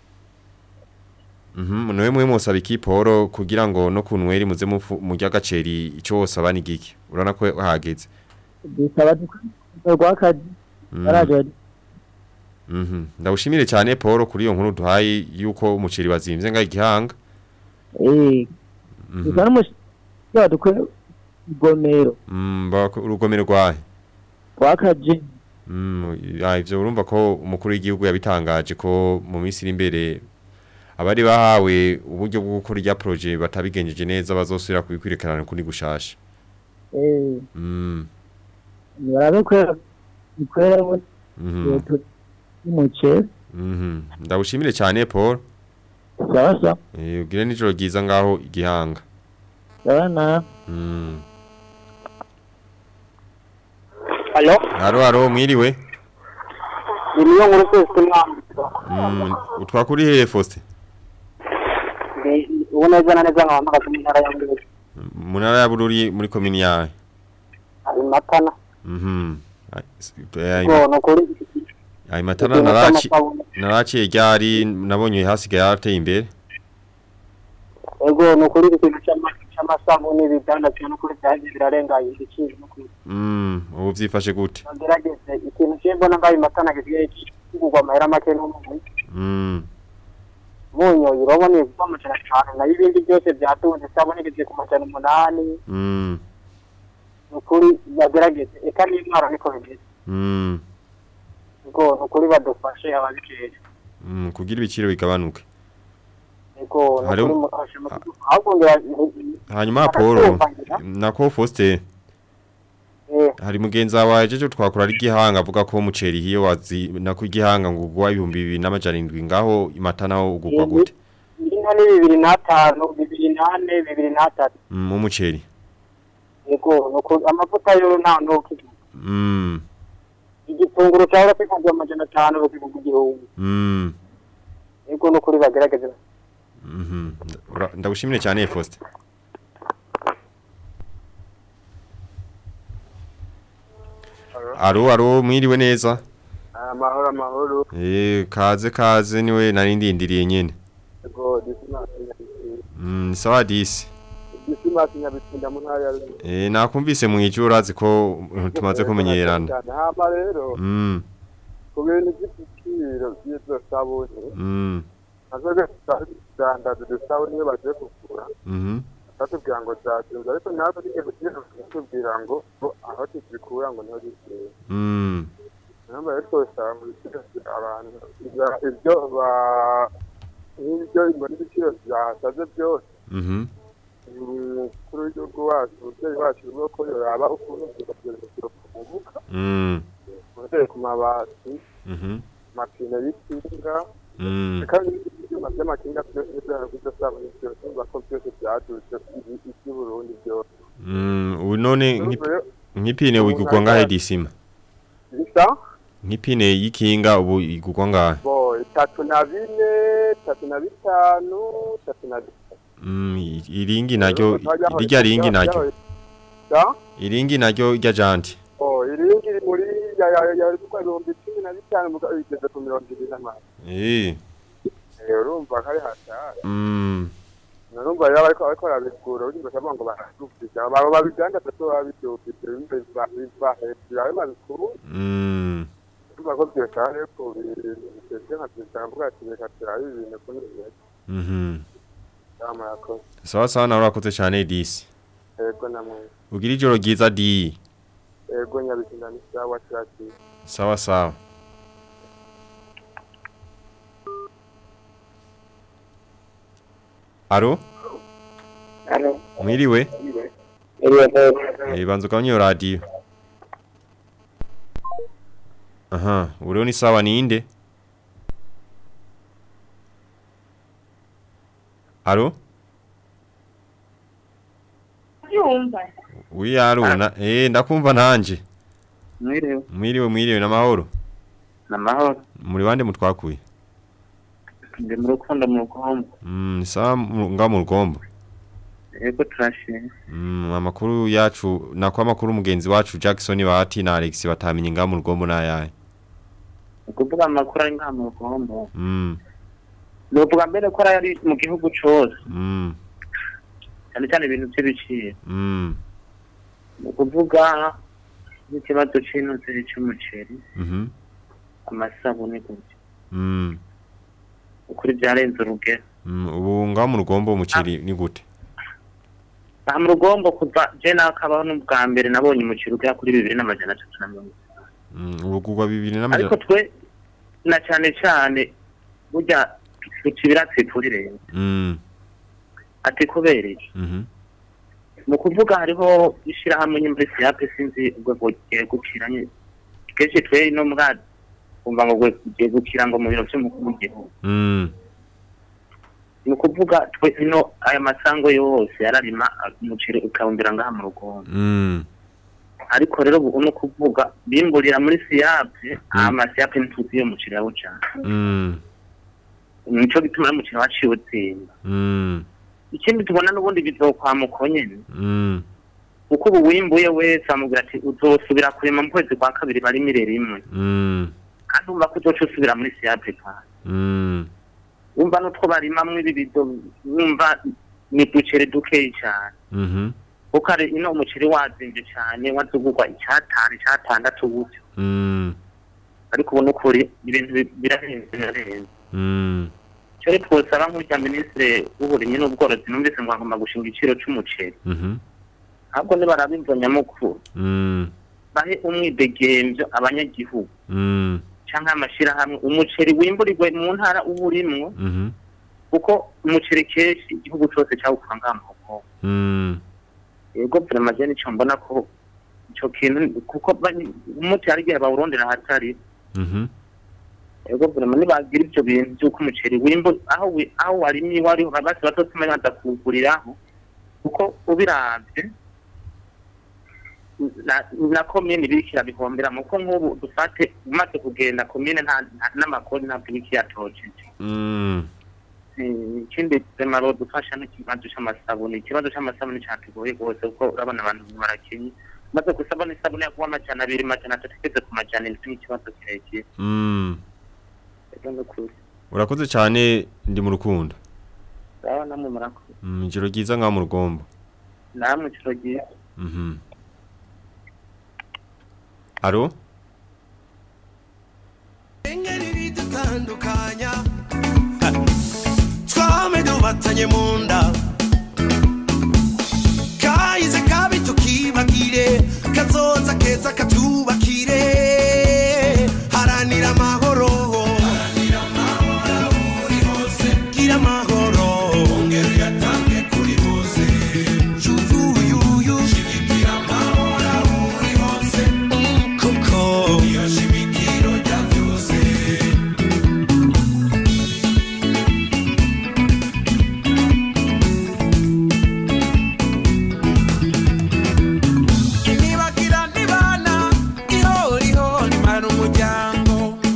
Mhm, nowe mwe musaba iki Paul kugira ngo no kunweri muze murya gaceri ico wosaba ni giki urana ko hageze bisaba dukora akazi Mm. baraje Mhm, ndawushimire cyane Paul kuri iyo nkuru duhaye yuko umuceri bazimvye nga igihanga eh Mhm. bisaba mu ya dukora igomero Mm, ba urugomero rwahe wakaje Mm, ya ivyo urumva ko umukuru w'igihugu yabitangaje ko mu minsi iri imbere abari bahawe uburyo bwo gukora irya projet batabigenjeje neza bazosubira kubikwirikirana kuri gushasha. eh Mm. barabe kwera kwera mu Mhm. muce Mhm. Ndabushimire cyane Paul. sasa Eh ugire nijoro giza ngaho igihanga. bana Mm. Halo? Haro haro mwiriwe. Uriyo nkuru kwese mwana. Mm, utwakuri hehe Faustin? Ubu neza na neza nkaba mpagaze mu ntara ya Bururi. Munara ya Bururi muri komini yahe? Ari Matana. Mhm. Ai, s- eh, Ngo no kuri Ai matana naraci naraci ryari nabonye hasigaye yarateye imbere. ego no kuri ikintu cy'amasabuni n'ibidanda cyane kuri byaje birarenga igiciro no kuri. Mm, ubu vyifashe gute? Ngerageze ikintu cyembo nambaye Matana giye kugwa amahera make n'umuntu. Mm. Munyo irobone kuva mu cyane cyane na ibindi byose byatunze sabuni giye ku macana umunani. Mm. Nukuri yagerageze eka n'intwaro niko bimeze. Mm. Ngo nukuri badufashe ababikeye. Mm, kugira ibiciro bigabanuke. Ego Hariho- nukuri mufashe ahubwo ngira hanyuma Paul nako Faustin hari mugenzi wawe jeje twakura ari gihanga avuga ko umuceri hiyo wazi nako igihanga ngo ugwa ibihumbi bibiri n'amajana indwi ngaho imatanaho ugugwa gute inka ni bibiri n'atanu bibiri n'ane bibiri n'atatu mu muceri yego nuko amavuta yo nta nuko mm igitunguru cyangwa se kugwa amajana atanu bakigugu igihumbi mm yego nuko bagerageza mhm ndagushimire cyane Faustin Aro aro mwiriwe neza amahoro amahoro eh kaze kaze niwe nari ndindiriye nyene yego disimasi mm sawa disi disimasi nyabitsinda mu ntara eh nakumvise mu ijura ziko tumaze kumenyerana hama rero mm ku bintu by'igiciro by'ibyo sabuni mm azoga standard de sabuni yo baje kugura mhm batubwira ngo zatinze ariko ntabwo tige kutubwira ngo aho tuzikura ngo niho zikiri mm namba rero cyangwa abantu ibyo ba ibyo imboni biciro byasaze byose mhm kuri ryo rwacu ubyeyi wacu rwo ko yaba ukuntu tugagerageza kuvuga mm muri ku mabati mhm makine y'ikinga mm kandi ibyuma by'amakinga byose byaraguze sabuni byose bako byose byaduje iki Burundi byose mm ubu none nk'ipine wigugwa ngahe disima bisa nk'ipine y'ikinga ubu igugwa ngahe bo itatu na bine itatu na bitanu itatu na mm iringi naryo irya ringi naryo iringi naryo rya janti oh iringi muri ya ya ya kwa ibihumbi cumi na bitanu mugabigeze ku mirongo ibiri n'amana eh eh urumva kari hatari mm narumva yaba ariko ariko arabikura uri ngo ngo barashukisha baba babiganda tato babicyukije bimbe biva hejuru ayo babikuru mm urumva ko byekare ko bisheshe nka cyangwa ati reka turabe ibintu kuri byo mhm dama yako sawa sawa na urakoze cyane disi yego namwe ugira ijoro ryiza di yego nyabitsinda ni sawa cyati sawa sawa Aro Alo mwiriwe Mwiriwe eh banzo kanyo radio aha uriho ni sawa ninde Aro Yumva Wi aruna eh ndakumva nanje Mwiriwe Mwiriwe mwiriwe namahoro Namahoro Muri bande mutwakuye Ndi mu rukundo mu rugombo Mm sawa nga mu rugombo Yego turashimye Mm amakuru yacu nako amakuru mugenzi wacu Jackson bahati na Alex batamenye nga mu rugombo nayaye Kuvuga amakuru ari nga mu rugombo Mm Nuvuga mbere ko ari mu gihugu cyose Mm cyane cyane ibintu by'ibiciro Mm Kuvuga n'ikibazo cy'intuze cy'umuceri Mhm amasabune gutyo Mm ukuri byarenze urugero Mm ubu nga mu rugombo umuceri ni gute Aha mu rugombo kuva je nakabaho n'ubwa mbere nabonye umuceri ugera kuri bibiri n'amajana atatu na mirongo Mm urugugwa bibiri n'amajana ariko twe na cyane cyane burya tukibiratse turirenge Mm ati kubereye Mhm mu kuvuga hariho ishirahamwe nyimbrisi ya pesinzi ubwo giye gukiranye kenshi twe no mbwa umva ngo giye gukira ngo mu biro by'umukuru w'igihugu Mm mu kuvuga twe no aya masango yose yararima umuceri ukawumbira ngaha mu rugombo Mm ariko rero ubu no kuvuga bimburira muri siyape ama siyape ntuzi yo muceri yawo cyane Mm nico bituma umuceri waciwe tsimba Mm ikindi tubona n'ubundi bizokwa mukonyene Mm uko ubu wimbuye wese amubwira ati uzosubira kurema mu kwezi kwa kabiri bari mirere imwe Mm kandi umva ko uzoca usubira muri siyape kandi Mm umva n'utwo barimamwo ibi bido wumva ni duceri dukeyi cyane Mhm kuko ari ino umuceri wazimvye cyane wazugurwa icyatanu icyatandatu gutyo Mm ariko ubu n'ukuri ibintu birahenze birahenze Mm cyo twosaba nk'urya minisitiri w'uburimyi n'ubworozi numvise ngo agomba gushinga igiciro c'umuceri Mhm ahubwo nibarabimva nyamukuru Mm bahe umwidegemvyo abanyagihugu Mm canke amashirahamwe umuceri wimburirwe mu ntara uburimwo Mhm kuko umuceri kenshi igihugu cyose cyawukura ngaha mu Kongo Mm. Yego vraiment je nico mbona ko ico kintu kuko umuti ari gihe bawurondera hatari. Mhm. Yego vraiment nibagira ivyo bintu by'uko umuceri wimbo aho aho warimye wari babasi batotuma badakuguriraho kuko ubiravye na na komine bikira bihombera muko nk'ubu dufate umaze kugenda komine nta n'amakoni ntabwo bikira tojeje. Mm. Ikindi semaro dufasha n'ikibazo cy'amasabuni ikibazo cy'amasabuni cyatugoye gose uko urabona abantu barakenye maze gusabana isabuni yakuba amajana abiri amajana atatu kugeza ku majana indwi n'ikibazo kirekire. Mm. Urakoze cyane ndi mu rukundo. Sawa namwe murakoze. Mm, ijoro ryiza nka mu rugombo. Namwe ijoro ryiza. Mhm. Aro? Engeri dutandukanya. Twame dubatanye mu nda. Kaize kabi tukibagire, kazoza keza katubakire. Haranira amahoro. Haranira amahoro uri hose. Gira amahoro. Ongera yatange kuri bose. Yuyuyuyu. Shigikira amahoro uri hose. Koko. Iyo shimikiro rya byose. Nibagira nibana ihoriho nimara umuryango.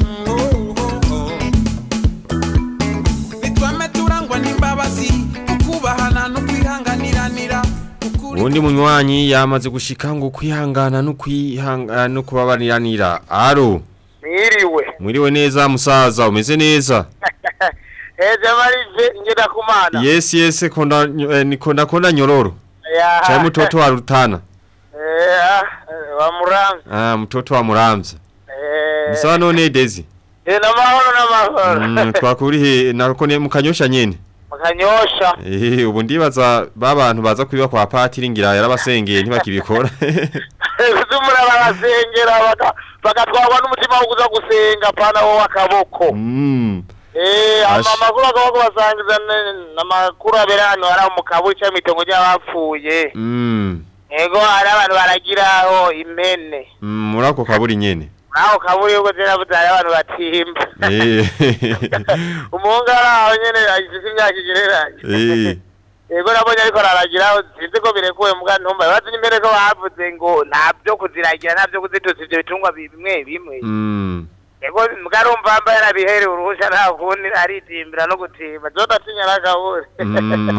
Bitwame turangwa n'imbabazi ukubahana no kwihanganiranira. Undi munywanyi yamaze gushika ngo kwihangana no kwihangana no kubabariranira. Aro. Mwiriwe. Mwiriwe neza musaza umeze neza. Eje marije ngenda kumana. Yes yes konda eh, nikonda konda nyororo. Ya. Cha mtoto wa Rutana. Eh wa Muramvya. Ah mtoto wa Muramvya. Eh. Musawa none Dezi. Eh na mahoro na mahoro. Mm twakuri he nariko ne mukanyosha nyene. Mukanyosha. Eh ubu ndibaza babantu baza kwiba kwa patiri ngira yarabasengeye ntibakibikora. Zumura barasengera baka bakatwagwa n'umutima wo kuza gusenga pana wo wakaboko. Mm. Eh amakuru akaboko basangiza n'amakuru aberano ara mu kabuye cy'amitongo y'abapfuye. Mm. Ego ari abantu baragiraho impene. Mm murako kaburi nyene. Naho kabuye uko zera butari abantu batimba. Eh. Umungara aho nyene agifite imyaka igereranye. Eh. Ego nabonye ariko araragira sinzi ko birekuwe muga ntumba bazi imbere ko bavuze ngo ntabyo kuziragira ntabyo kuzituza ivyo bitungwa bimwe bimwe. Mm. Ego mugarumva mba yarabihere uruhusha nta kundi aridimbira no gutimba zota tinya rakabure. Mm.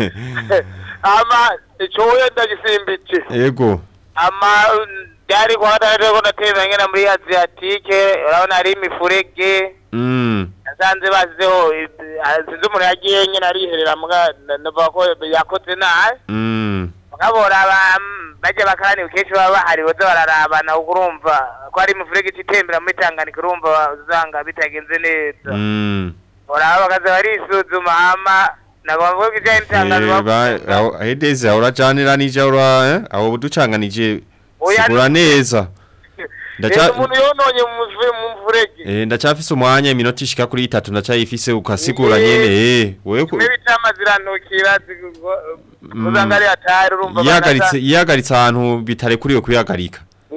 Ama icoye ndagisimbitse. Ego. Ama byari kwa ndaje ko nateza ngena muri Asiatique urabona ari imifurege. Mm. Nasanze baziho sinzi umuntu yagiye nyene ariherera muga nova ko yakoze naye. Mm. Bakabora baje bakarani ukeshi baba hari boza bararabana ukurumva ko ari imifurege itembera muri Tanganyika urumva uzanga bitagenze neza. Mm. Ora bakaza barisuzuma ama nagomba ko ijya intangano ba Edezi uracanira nije ura eh aho ducanganije sigura neza. Ndacha umuntu yononye mu mfurege. Eh ndacafise umwanya iminota ishika kuri itatu ndacayifise ukasigura nyene eh wewe ko ibitama ziranukira uzanga ari atari urumva yagaritse yagaritse ahantu bitare kuri yo kuyagarika.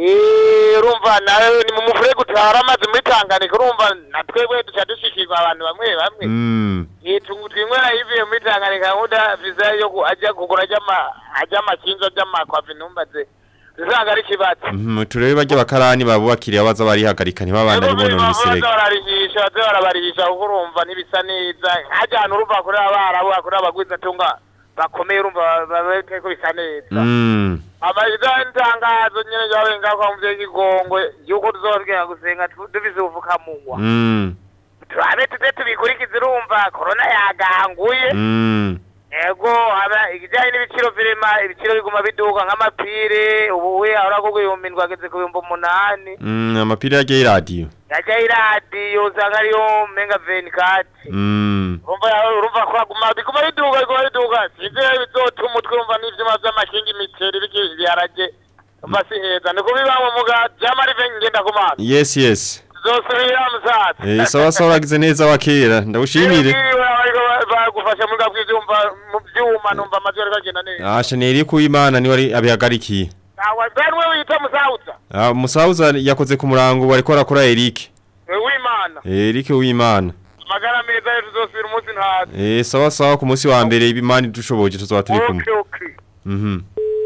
Eh urumva nawe ni mu mufurege utara amazi muri Tanganyika urumva natwebwe duca dushikirwa abantu bamwe bamwe. Mm. Itungu twinywera hivi muri Tanganyika nguda visa yo ajya kugura jama ajya makinzo jama kwa vinumbaze. Zanga ari kibazo. Mhm turebe bajya bakarani babubakiriye abaza bari hagarika ntibabana ribono misirege. Bararisha barabarisha urumva nibisa neza. Hajyana urumva kuri abara abo kuri abagwiza tunga bakomeye urumva babeke ko bisa neza. Mm. Amayiza ntangazo nyene jawe ngakwa muvye kigongwe yuko tuzorgera gusenga dubize uvuka munwa. Mm. Turabe tute tubikurikiza urumva corona yaganguye. Mm. Ego aba igijanye n'ibiciro virema ibiciro biguma biduga nk'amapire ubu we arako kuyumba indwageze ku bihumbi umunani. Mm amapire yaje radio. Yaje radio usanga ariyo menga venikati. Mm. Urumva urumva ko aguma biguma biduga biguma biduga size bizotuma twumva n'ivyuma by'amashinga imiteri bikije yaraje. Basi heza niko bibamwe muga jamari ngenda kumana. Yes yes. Zosubira musaza. Eh sawa sawa uragize neza wakera ndabushimire. Bagufasha muga bw'ivyumva ivyuma numva amajwi ariko agenda neza. Asha ni Eric Uwimana ni wari abihagarikiye. Awa bwanwe wita Musauza. Ah Musauza yakoze ku murango bariko arakora Eric. Uwimana. Eric Uwimana. Magara meza tuzosubira umunsi ntazi. Eh sawa sawa ku munsi wa mbere ibimani dushoboje tuzoba turi kumwe. Okay okay. Mhm.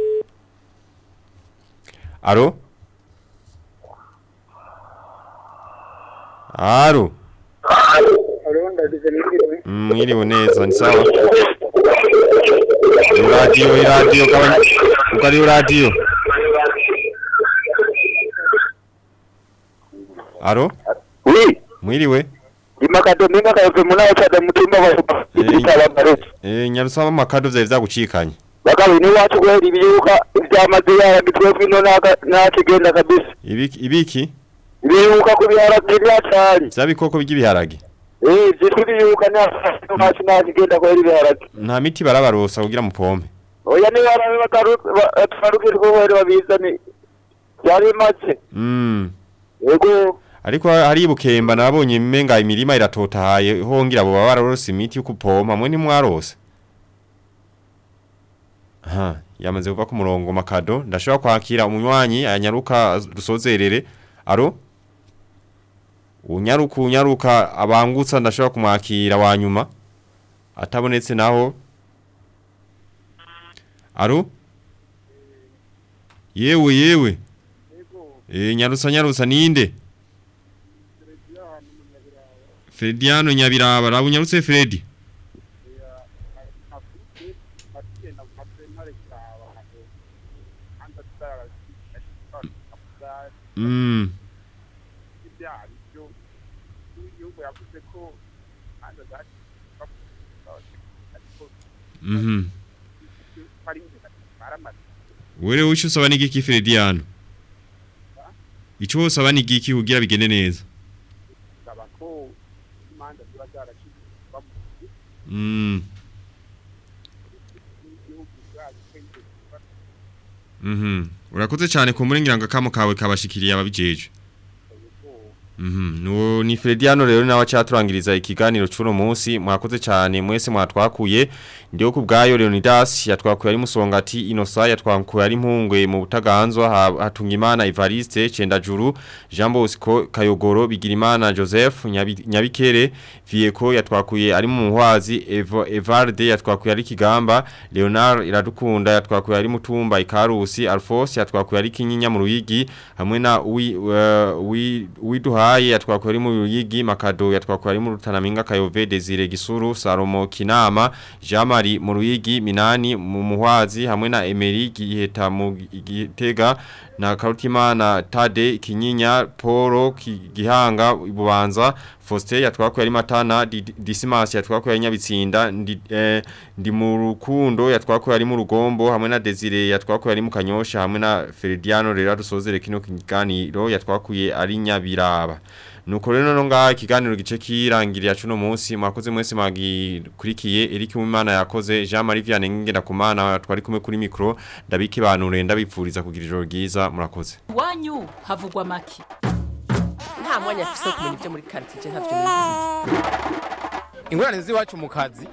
Aro? Aro. Aro ndagize nigire. Mwiriwe neza ni sawa. Radio radio kama ukari radio. Aro? Oui. Mwiriwe. Imakado minga kayove munayo cyada mutumba wa itala baroti. Eh nyarusaba makado vya vyagucikanye. Bagawe ni wacu kweli ibiyuka ivyamaze yara bitwe no naka nakigenda kabisa. Ibiki ibiki? Ibiyuka ku biharage byacari. Zabikoko by'ibiharage. Eh byitwa ibiyuka naka naka nakigenda kweli biharage. Nta miti barabarosa kugira mu pompe. Oya ni barabe bataruke ko bari babizane. Yari make. Mm. Yego. Ariko hari bukemba nabonye imenga imirima iratotahaye hongira abo babarose imiti yo kupompa mwe ntimwarose. Aha, yamaze kuva ku murongo makado ndashobora kwakira umunywanyi anyaruka dusozerere. Aro? Unyaruka unyaruka abangutsa ndashobora kumwakira wanyuma. Atabonetse naho. Aro? Yewe yewe. Eh nyarusa nyarusa ninde? Frediano Nyabiraba rabunyarutse Fredi. Mm. Mhm. Wewe ucho usaba nigiki Frediano? Icho usaba nigiki kugira bigende neza? Mm. Mhm. Urakoze cyane ku murengiranga kamo kawe kabashikiriye ababijeje. Mhm. No ni Frediano rero nawe cyaturangiriza ikiganiro cy'uno munsi mwakoze cyane mwese mwatwakuye ndiyo kubgayo Leonidas yatwakuye ari musongati Inosa yatwakuye ari mpungwe mu butaganzwa Hatungimana Evariste Cendajuru Jean Bosco Kayogoro Bigirimana Joseph Nyabi, Nyabikere Vieko yatwakuye ari mu muhwazi Evo, Evarde yatwakuye ari Kigamba Leonard Iradukunda yatwakuye ari Mutumba Ikarusi Alphonse yatwakuye ari Kinyinya mu Ruyigi hamwe na wi uh, wi widuha Aye yatwakuye ari mu Ruyigi Makado yatwakuye ari mu Rutanaminga Kayove Desire Gisuru Salomo Kinama Jamari mu Ruyigi Minani mu Muhwazi hamwe na Emery Giheta mu Gitega na Karutimana Tade Kinyinya Poro Gihanga Bubanza Faustin yatwakuye ari Matana Dismas yatwakuye ari Nyabitsinda ndi, eh, ndi mu Rukundo yatwakuye ari mu Rugombo hamwe na Desire yatwakuye ari mu Kanyosha hamwe na Frediano rero dusozere kino kiganiro yatwakuye ari Nyabiraba. Nuko rero no ngaha ikiganiro gice kirangirira cuno munsi mwakoze mwese magikurikiye Eric Uwimana yakoze Jean Marie Vianney ngenda kumana twari kumwe kuri micro ndabiki banure ndabipfuriza kugira ijoro ryiza murakoze. Wanyu havugwa maki. Nta mwanya afise kumenya ibyo muri quartier ntavyo. Ingorane ziwacu mu kazi